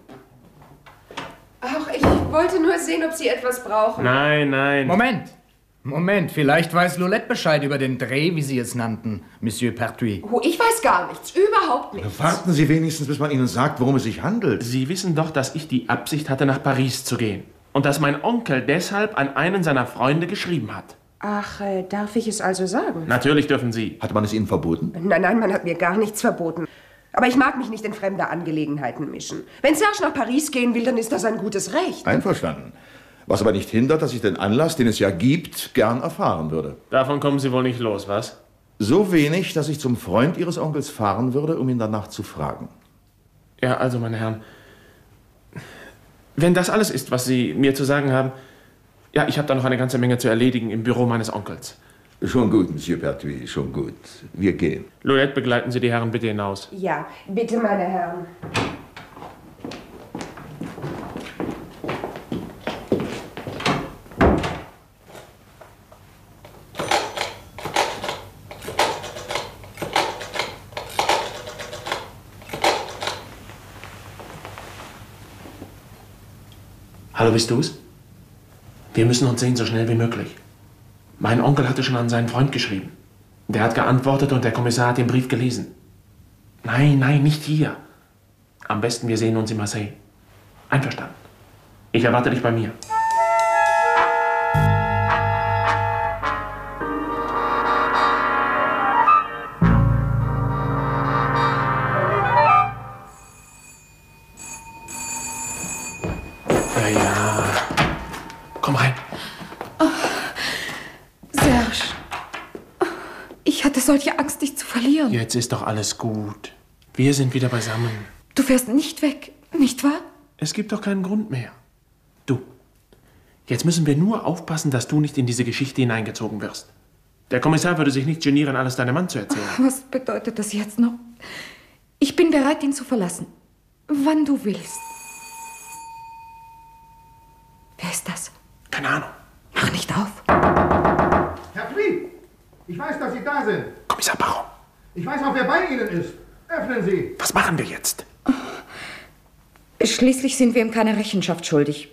Ach, ich wollte nur sehen, ob Sie etwas brauchen. Nein. Moment, vielleicht weiß Lolette Bescheid über den Dreh, wie Sie es nannten, Monsieur Pertuis. Oh, ich weiß gar nichts, überhaupt nichts. Warten Sie wenigstens, bis man Ihnen sagt, worum es sich handelt. Sie wissen doch, dass ich die Absicht hatte, nach Paris zu gehen. Und dass mein Onkel deshalb an einen seiner Freunde geschrieben hat. Ach, darf ich es also sagen? Natürlich dürfen Sie. Hat man es Ihnen verboten? Nein, man hat mir gar nichts verboten. Aber ich mag mich nicht in fremde Angelegenheiten mischen. Wenn Serge nach Paris gehen will, dann ist das ein gutes Recht. Einverstanden. Was aber nicht hindert, dass ich den Anlass, den es ja gibt, gern erfahren würde. Davon kommen Sie wohl nicht los, was? So wenig, dass ich zum Freund Ihres Onkels fahren würde, um ihn danach zu fragen. Ja, also, meine Herren, wenn das alles ist, was Sie mir zu sagen haben, ja, ich habe da noch eine ganze Menge zu erledigen im Büro meines Onkels. Schon gut, Monsieur Pertuis, schon gut. Wir gehen. Lolette, begleiten Sie die Herren bitte hinaus. Ja, bitte, meine Herren. Hallo, bist du's? Wir müssen uns sehen, so schnell wie möglich. Mein Onkel hatte schon an seinen Freund geschrieben. Der hat geantwortet und der Kommissar hat den Brief gelesen. Nein, nicht hier. Am besten, wir sehen uns in Marseille. Einverstanden. Ich erwarte dich bei mir. Ja. Komm rein. Serge, ich hatte solche Angst, dich zu verlieren. Jetzt ist doch alles gut. Wir sind wieder beisammen. Du fährst nicht weg, nicht wahr? Es gibt doch keinen Grund mehr. Du, jetzt müssen wir nur aufpassen, dass du nicht in diese Geschichte hineingezogen wirst. Der Kommissar würde sich nicht genieren, alles deinem Mann zu erzählen. Was bedeutet das jetzt noch? Ich bin bereit, ihn zu verlassen. Wann du willst. ist das? Keine Ahnung. Mach nicht auf. Herr Tweed, ich weiß, dass Sie da sind. Kommissar Baron. Ich weiß auch, wer bei Ihnen ist. Öffnen Sie. Was machen wir jetzt? Schließlich sind wir ihm keine Rechenschaft schuldig.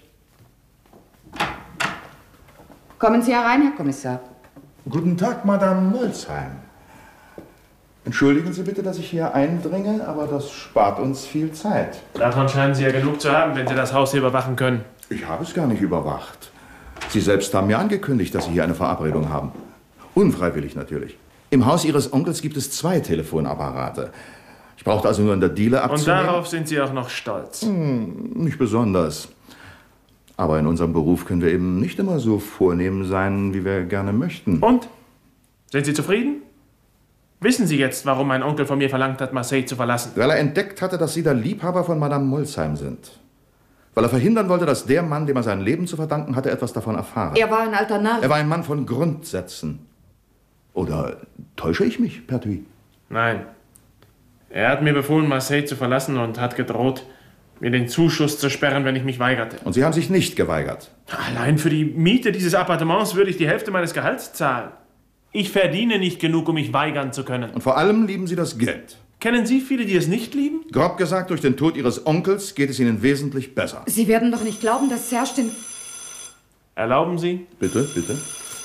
Kommen Sie herein, Herr Kommissar. Guten Tag, Madame Molsheim. Entschuldigen Sie bitte, dass ich hier eindringe, aber das spart uns viel Zeit. Davon scheinen Sie ja genug zu haben, wenn Sie das Haus hier überwachen können. Ich habe es gar nicht überwacht. Sie selbst haben mir angekündigt, dass Sie hier eine Verabredung haben. Unfreiwillig natürlich. Im Haus Ihres Onkels gibt es 2 Telefonapparate. Ich brauchte also nur in der Diele abzunehmen. Und darauf sind Sie auch noch stolz. Nicht besonders. Aber in unserem Beruf können wir eben nicht immer so vornehm sein, wie wir gerne möchten. Und? Sind Sie zufrieden? Wissen Sie jetzt, warum mein Onkel von mir verlangt hat, Marseille zu verlassen? Weil er entdeckt hatte, dass Sie der Liebhaber von Madame Molsheim sind. Weil er verhindern wollte, dass der Mann, dem er sein Leben zu verdanken hatte, etwas davon erfahre. Er war ein alter Narr. Er war ein Mann von Grundsätzen. Oder täusche ich mich, Pertuis? Nein. Er hat mir befohlen, Marseille zu verlassen und hat gedroht, mir den Zuschuss zu sperren, wenn ich mich weigerte. Und Sie haben sich nicht geweigert? Allein für die Miete dieses Appartements würde ich die Hälfte meines Gehalts zahlen. Ich verdiene nicht genug, um mich weigern zu können. Und vor allem lieben Sie das Geld. Kennen Sie viele, die es nicht lieben? Grob gesagt, durch den Tod Ihres Onkels geht es Ihnen wesentlich besser. Sie werden doch nicht glauben, dass Serge den... Erlauben Sie? Bitte, bitte.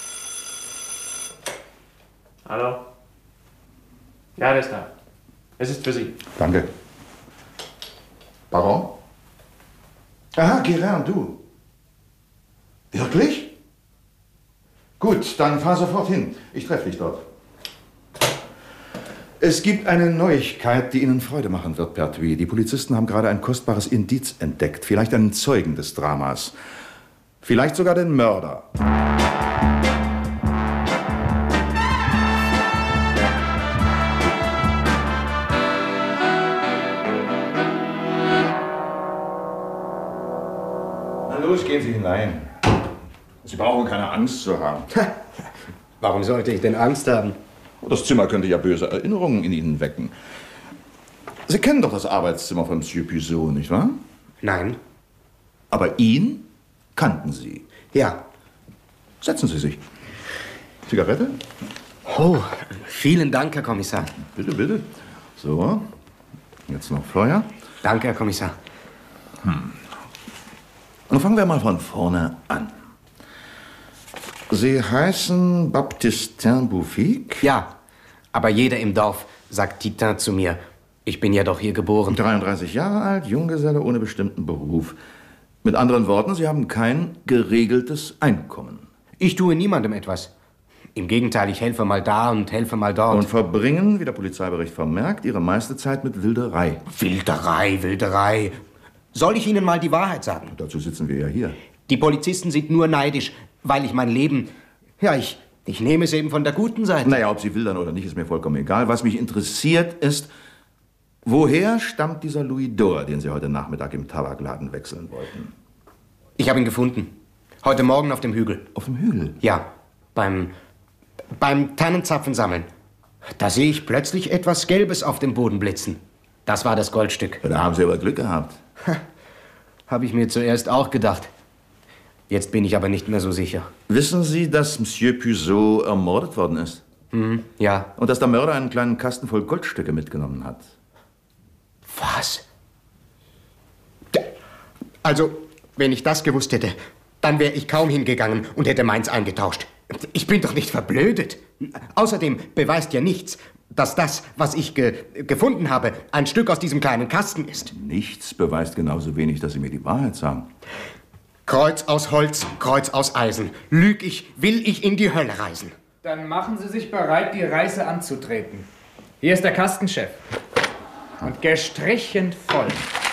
Hallo? Ja, der ist da. Es ist für Sie. Danke. Baron? Aha, Guérin, du. Wirklich? Gut, dann fahr sofort hin. Ich treffe dich dort. Es gibt eine Neuigkeit, die Ihnen Freude machen wird, Pertuis. Die Polizisten haben gerade ein kostbares Indiz entdeckt. Vielleicht einen Zeugen des Dramas. Vielleicht sogar den Mörder. Na los, gehen Sie hinein. Sie brauchen keine Angst zu haben. Warum sollte ich denn Angst haben? Das Zimmer könnte ja böse Erinnerungen in Ihnen wecken. Sie kennen doch das Arbeitszimmer von Monsieur Puiseau, nicht wahr? Nein. Aber ihn kannten Sie. Ja. Setzen Sie sich. Zigarette? Oh, vielen Dank, Herr Kommissar. Bitte, bitte. So, jetzt noch Feuer. Danke, Herr Kommissar. Und fangen wir mal von vorne an. Sie heißen Baptistin Bouffique? Ja, aber jeder im Dorf sagt Titin zu mir. Ich bin ja doch hier geboren. 33 Jahre alt, Junggeselle ohne bestimmten Beruf. Mit anderen Worten, Sie haben kein geregeltes Einkommen. Ich tue niemandem etwas. Im Gegenteil, ich helfe mal da und helfe mal dort. Und verbringen, wie der Polizeibericht vermerkt, Ihre meiste Zeit mit Wilderei. Wilderei, Wilderei. Soll ich Ihnen mal die Wahrheit sagen? Dazu sitzen wir ja hier. Die Polizisten sind nur neidisch, weil ich mein Leben... Ja, ich nehme es eben von der guten Seite. Naja, ob Sie wildern oder nicht, ist mir vollkommen egal. Was mich interessiert ist, woher stammt dieser Louis d'Or, den Sie heute Nachmittag im Tabakladen wechseln wollten? Ich habe ihn gefunden. Heute Morgen auf dem Hügel. Auf dem Hügel? Ja, beim Tannenzapfen sammeln. Da sehe ich plötzlich etwas Gelbes auf dem Boden blitzen. Das war das Goldstück. Ja, da haben Sie aber Glück gehabt. Habe ich mir zuerst auch gedacht. Jetzt bin ich aber nicht mehr so sicher. Wissen Sie, dass Monsieur Puiseau ermordet worden ist? Ja. Und dass der Mörder einen kleinen Kasten voll Goldstücke mitgenommen hat? Was? Also, wenn ich das gewusst hätte, dann wäre ich kaum hingegangen und hätte meins eingetauscht. Ich bin doch nicht verblödet. Außerdem beweist ja nichts, dass das, was ich gefunden habe, ein Stück aus diesem kleinen Kasten ist. Nichts beweist genauso wenig, dass Sie mir die Wahrheit sagen. Kreuz aus Holz, Kreuz aus Eisen. Lüg ich, will ich in die Hölle reisen. Dann machen Sie sich bereit, die Reise anzutreten. Hier ist der Kastenchef. Und gestrichen voll.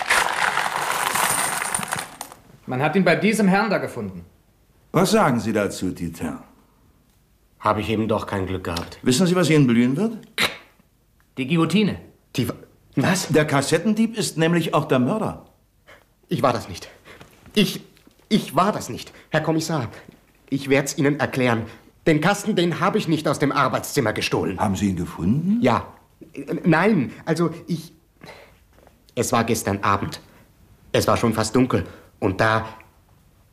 Man hat ihn bei diesem Herrn da gefunden. Was sagen Sie dazu, Titin? Habe ich eben doch kein Glück gehabt. Wissen Sie, was Ihnen blühen wird? Die Guillotine. Was? Der Kassettendieb ist nämlich auch der Mörder. Ich war das nicht. Ich war das nicht. Herr Kommissar, ich werde es Ihnen erklären. Den Kasten, den habe ich nicht aus dem Arbeitszimmer gestohlen. Haben Sie ihn gefunden? Ja. Nein, also Es war gestern Abend. Es war schon fast dunkel. Und da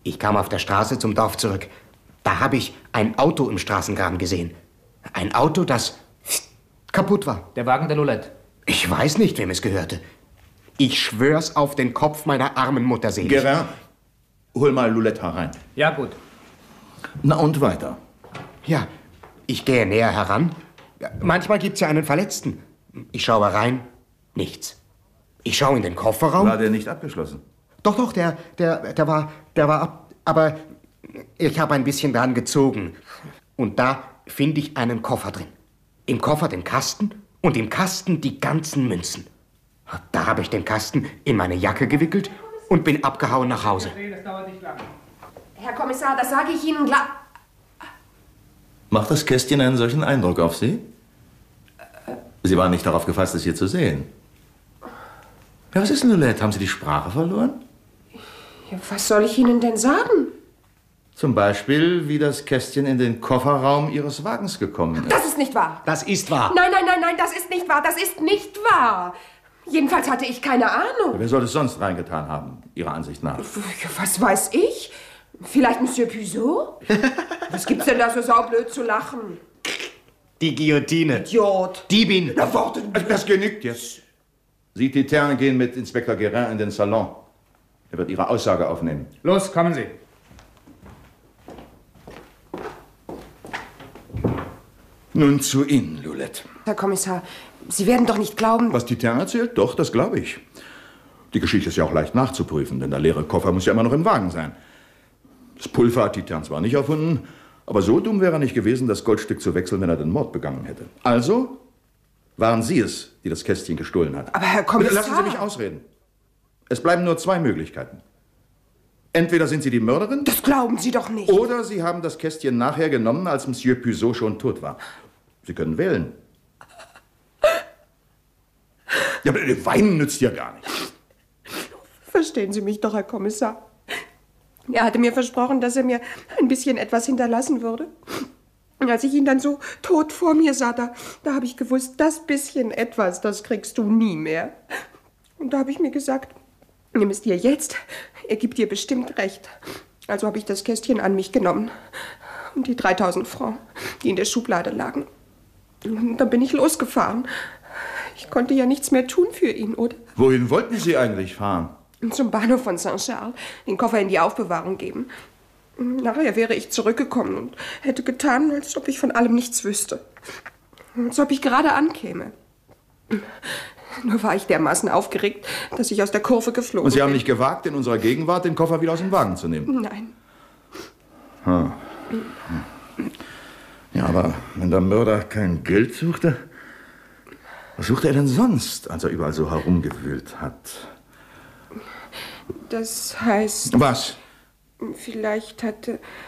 Ich kam auf der Straße zum Dorf zurück. Da habe ich ein Auto im Straßengraben gesehen. Ein Auto, das kaputt war. Der Wagen der Lulette. Ich weiß nicht, wem es gehörte. Ich schwör's auf den Kopf meiner armen Mutter, selig. Guérin, hol mal Lulette herein. Ja, gut. Na und weiter? Ja, ich gehe näher heran. Manchmal gibt's ja einen Verletzten. Ich schaue rein, nichts. Ich schaue in den Kofferraum. War der nicht abgeschlossen? Doch, der war ab. Aber ich habe ein bisschen dran gezogen. Und da finde ich einen Koffer drin. Im Koffer den Kasten und im Kasten die ganzen Münzen. Da habe ich den Kasten in meine Jacke gewickelt und bin abgehauen nach Hause. Das dauert nicht lang. Herr Kommissar, das sage ich Ihnen gleich. Macht das Kästchen einen solchen Eindruck auf Sie? Sie waren nicht darauf gefasst, es hier zu sehen. Ja, was ist denn, Lulette? Haben Sie die Sprache verloren? Ja, was soll ich Ihnen denn sagen? Zum Beispiel, wie das Kästchen in den Kofferraum Ihres Wagens gekommen ist. Das ist nicht wahr. Das ist wahr. Nein, das ist nicht wahr. Das ist nicht wahr. Jedenfalls hatte ich keine Ahnung. Wer soll es sonst reingetan haben, Ihrer Ansicht nach? Ja, was weiß ich? Vielleicht Monsieur Puiseau? Was gibt's denn da so saublöd zu lachen? Die Guillotine. Idiot. Diebin. Na, warte, das genügt jetzt. Sie, Titerne, gehen mit Inspektor Guérin in den Salon. Er wird Ihre Aussage aufnehmen. Los, kommen Sie. Nun zu Ihnen, Lulette. Herr Kommissar, Sie werden doch nicht glauben... Was Titerne erzählt? Doch, das glaube ich. Die Geschichte ist ja auch leicht nachzuprüfen, denn der leere Koffer muss ja immer noch im Wagen sein. Das Pulver hat Titerne zwar nicht erfunden, aber so dumm wäre er nicht gewesen, das Goldstück zu wechseln, wenn er den Mord begangen hätte. Also waren Sie es, die das Kästchen gestohlen hat. Aber Herr Kommissar... Bitte lassen Sie mich ausreden. Es bleiben nur zwei Möglichkeiten. Entweder sind Sie die Mörderin... Das glauben Sie doch nicht. Oder Sie haben das Kästchen nachher genommen, als Monsieur Puiseau schon tot war. Sie können wählen. Ja, aber weinen nützt ja gar nicht. Verstehen Sie mich doch, Herr Kommissar. Er hatte mir versprochen, dass er mir ein bisschen etwas hinterlassen würde. Und als ich ihn dann so tot vor mir sah, da habe ich gewusst, das bisschen etwas, das kriegst du nie mehr. Und da habe ich mir gesagt, nimm es dir jetzt, er gibt dir bestimmt recht. Also habe ich das Kästchen an mich genommen. Und die 3000 Francs, die in der Schublade lagen. Und dann bin ich losgefahren. Ich konnte ja nichts mehr tun für ihn, oder? Wohin wollten Sie eigentlich fahren? Zum Bahnhof von Saint-Charles, den Koffer in die Aufbewahrung geben. Nachher wäre ich zurückgekommen und hätte getan, als ob ich von allem nichts wüsste. Als ob ich gerade ankäme. Nur war ich dermaßen aufgeregt, dass ich aus der Kurve geflogen bin. Und Sie haben nicht gewagt, in unserer Gegenwart den Koffer wieder aus dem Wagen zu nehmen? Nein. Ja, aber wenn der Mörder kein Geld suchte, was suchte er denn sonst, als er überall so herumgewühlt hat? Das heißt... Was? Vielleicht hat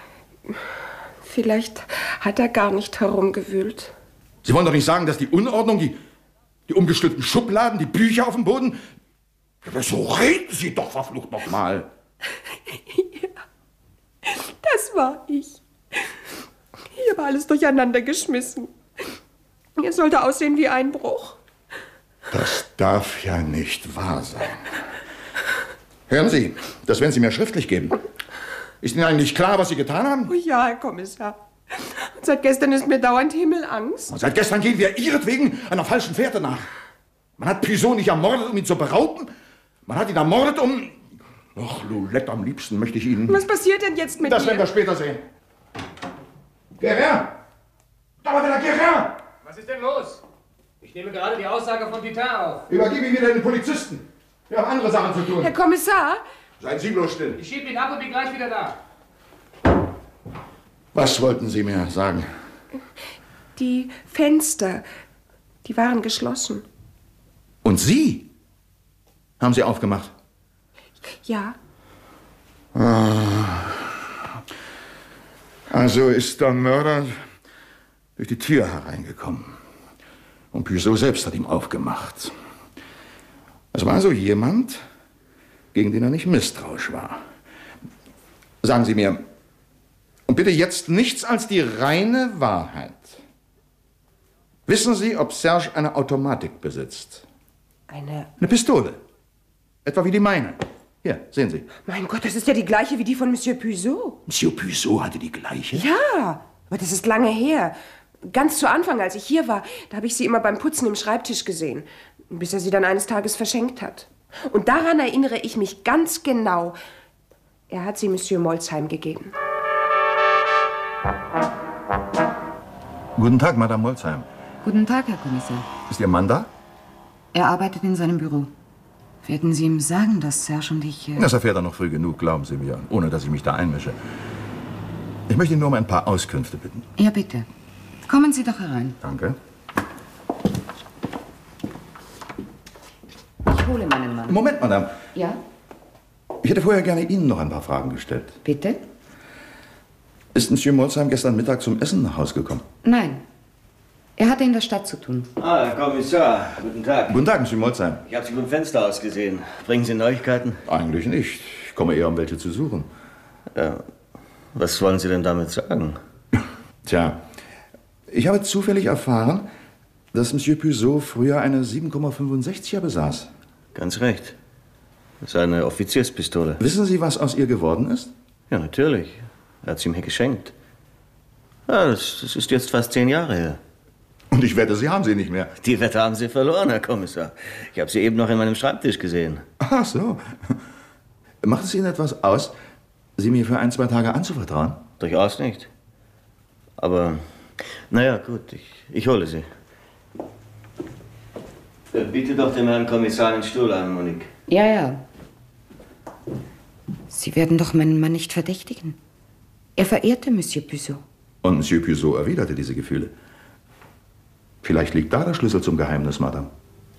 er gar nicht herumgewühlt. Sie wollen doch nicht sagen, dass die Unordnung, die umgestülpten Schubladen, die Bücher auf dem Boden... Ja, so reden Sie doch, verflucht noch mal. Ja, das war ich. Ich habe alles durcheinander geschmissen. Es sollte aussehen wie Einbruch. Das darf ja nicht wahr sein. Hören Sie, das werden Sie mir schriftlich geben. Ist Ihnen eigentlich klar, was Sie getan haben? Oh ja, Herr Kommissar. Und seit gestern ist mir dauernd Himmelangst. Und seit gestern gehen wir Ihretwegen einer falschen Fährte nach. Man hat Puiseau nicht ermordet, um ihn zu berauben. Man hat ihn ermordet, um... Ach, Lulette, am liebsten möchte ich Ihnen... Was passiert denn jetzt mit Das mir? werden wir später sehen. Guérin! Da war wieder Guérin! Was ist denn los? Ich nehme gerade die Aussage von Titan auf. Übergib ihn wieder den Polizisten. Wir haben andere Sachen zu tun. Herr Kommissar? Seien Sie bloß still. Ich schiebe ihn ab und bin gleich wieder da. Was wollten Sie mir sagen? Die Fenster, die waren geschlossen. Und Sie? Haben Sie aufgemacht? Ja. Also ist der Mörder durch die Tür hereingekommen. Und Puiseau selbst hat ihm aufgemacht. Es war also jemand, gegen den er nicht misstrauisch war. Sagen Sie mir, und bitte jetzt nichts als die reine Wahrheit. Wissen Sie, ob Serge eine Automatik besitzt? Eine Pistole. Etwa wie die meine. Hier, sehen Sie. Mein Gott, das ist ja die gleiche wie die von Monsieur Puiseau. Monsieur Puiseau hatte die gleiche? Ja, aber das ist lange her. Ganz zu Anfang, als ich hier war, da habe ich sie immer beim Putzen im Schreibtisch gesehen, bis er sie dann eines Tages verschenkt hat. Und daran erinnere ich mich ganz genau. Er hat sie Monsieur Molsheim gegeben. Guten Tag, Madame Molsheim. Guten Tag, Herr Kommissar. Ist Ihr Mann da? Er arbeitet in seinem Büro. Werden Sie ihm sagen, dass Serge und ich... Das erfährt er noch früh genug, glauben Sie mir, ohne dass ich mich da einmische. Ich möchte ihn nur um ein paar Auskünfte bitten. Ja, bitte. Kommen Sie doch herein. Danke. Ich hole meinen Mann. Moment, Madame. Ja? Ich hätte vorher gerne Ihnen noch ein paar Fragen gestellt. Bitte? Ist Monsieur Molsheim gestern Mittag zum Essen nach Hause gekommen? Nein. Er hatte in der Stadt zu tun. Ah, Herr Kommissar, guten Tag. Guten Tag, Monsieur Molsheim. Ich habe Sie vom Fenster aus gesehen. Bringen Sie Neuigkeiten? Eigentlich nicht. Ich komme eher, um welche zu suchen. Ja. Was wollen Sie denn damit sagen? Tja, ich habe zufällig erfahren, dass Monsieur Puiseau früher eine 7,65er besaß. Ganz recht. Das ist eine Offizierspistole. Wissen Sie, was aus ihr geworden ist? Ja, natürlich. Er hat sie mir geschenkt. Ja, das ist jetzt fast 10 Jahre her. Und ich wette, Sie haben sie nicht mehr. Die Wette haben Sie verloren, Herr Kommissar. Ich habe sie eben noch in meinem Schreibtisch gesehen. Ach so. Macht es Ihnen etwas aus, sie mir für 1, 2 Tage anzuvertrauen? Durchaus nicht. Aber, naja, gut, ich hole sie. Biete doch dem Herrn Kommissar einen Stuhl an, Monique. Ja, ja. Sie werden doch meinen Mann nicht verdächtigen. Er verehrte Monsieur Puiseau. Und Monsieur Puiseau erwiderte diese Gefühle. Vielleicht liegt da der Schlüssel zum Geheimnis, Madame.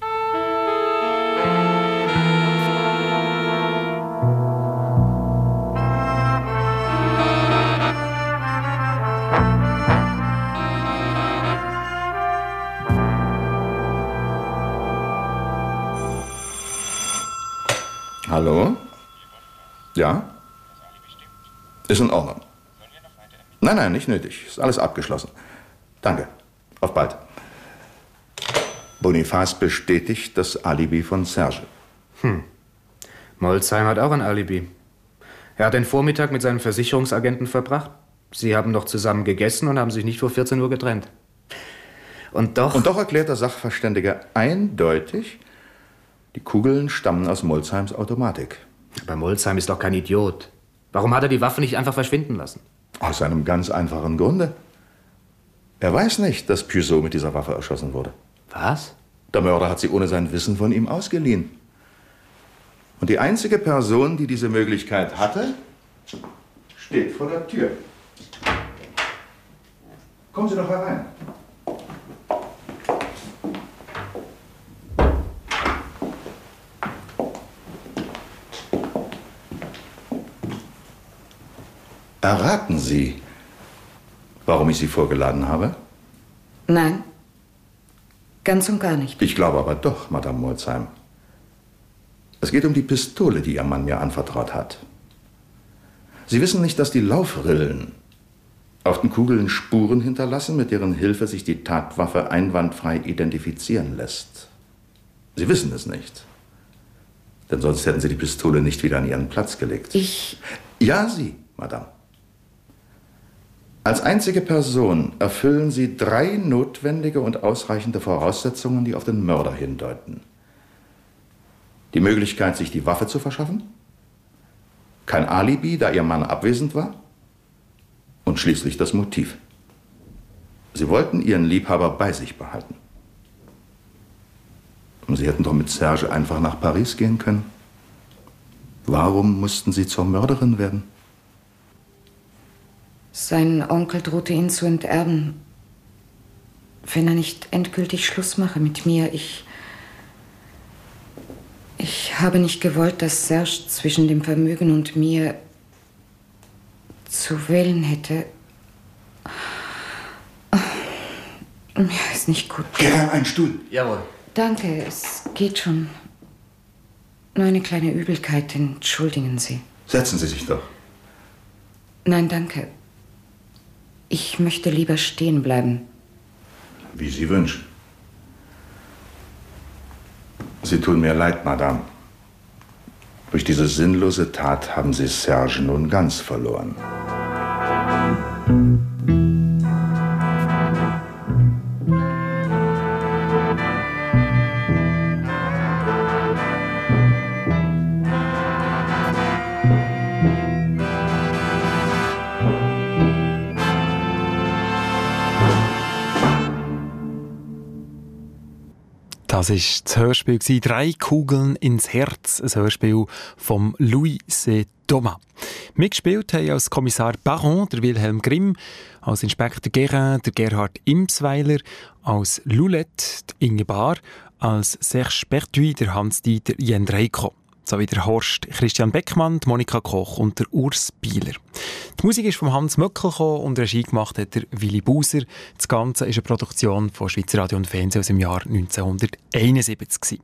Hallo? Ja? Ist in Ordnung. Nein, nein, nicht nötig. Ist alles abgeschlossen. Danke. Auf bald. Boniface bestätigt das Alibi von Serge. Molsheim hat auch ein Alibi. Er hat den Vormittag mit seinem Versicherungsagenten verbracht. Sie haben noch zusammen gegessen und haben sich nicht vor 14 Uhr getrennt. Und doch erklärt der Sachverständige eindeutig, die Kugeln stammen aus Molsheims Automatik. Aber Molsheim ist doch kein Idiot. Warum hat er die Waffe nicht einfach verschwinden lassen? Aus einem ganz einfachen Grunde. Er weiß nicht, dass Puiseau mit dieser Waffe erschossen wurde. Was? Der Mörder hat sie ohne sein Wissen von ihm ausgeliehen. Und die einzige Person, die diese Möglichkeit hatte, steht vor der Tür. Kommen Sie doch herein. Erraten Sie, warum ich Sie vorgeladen habe? Nein. Ganz und gar nicht. Ich glaube aber doch, Madame Molsheim. Es geht um die Pistole, die Ihr Mann mir anvertraut hat. Sie wissen nicht, dass die Laufrillen auf den Kugeln Spuren hinterlassen, mit deren Hilfe sich die Tatwaffe einwandfrei identifizieren lässt. Sie wissen es nicht. Denn sonst hätten Sie die Pistole nicht wieder an ihren Platz gelegt. Ja, Sie, Madame. Als einzige Person erfüllen Sie 3 notwendige und ausreichende Voraussetzungen, die auf den Mörder hindeuten. Die Möglichkeit, sich die Waffe zu verschaffen, kein Alibi, da Ihr Mann abwesend war, und schließlich das Motiv. Sie wollten Ihren Liebhaber bei sich behalten. Und Sie hätten doch mit Serge einfach nach Paris gehen können. Warum mussten Sie zur Mörderin werden? Sein Onkel drohte ihn zu enterben, wenn er nicht endgültig Schluss mache mit mir. Ich habe nicht gewollt, dass Serge zwischen dem Vermögen und mir zu wählen hätte. Mir ist nicht gut. Gerne einen Stuhl. Jawohl. Danke, es geht schon. Nur eine kleine Übelkeit, entschuldigen Sie. Setzen Sie sich doch. Nein, danke. Ich möchte lieber stehen bleiben. Wie Sie wünschen. Sie tun mir leid, Madame. Durch diese sinnlose Tat haben Sie Serge nun ganz verloren. Das war das Hörspiel «Drei Kugeln ins Herz», ein Hörspiel von Louis C. Thomas. Mitgespielt haben als Kommissar Baron der Wilhelm Grimm, als Inspektor Guérin der Gerhard Imsweiler, als Loulette Inge Bahr, als Serge Pertuis der Hans-Dieter Jendreiko, sowie der Horst Christian Beckmann, die Monika Koch und der Urs Bieler. Die Musik ist von Hans Möckel und Regie gemacht hat der Willy Buser. Das Ganze ist eine Produktion von Schweizer Radio und Fernsehen aus dem Jahr 1971.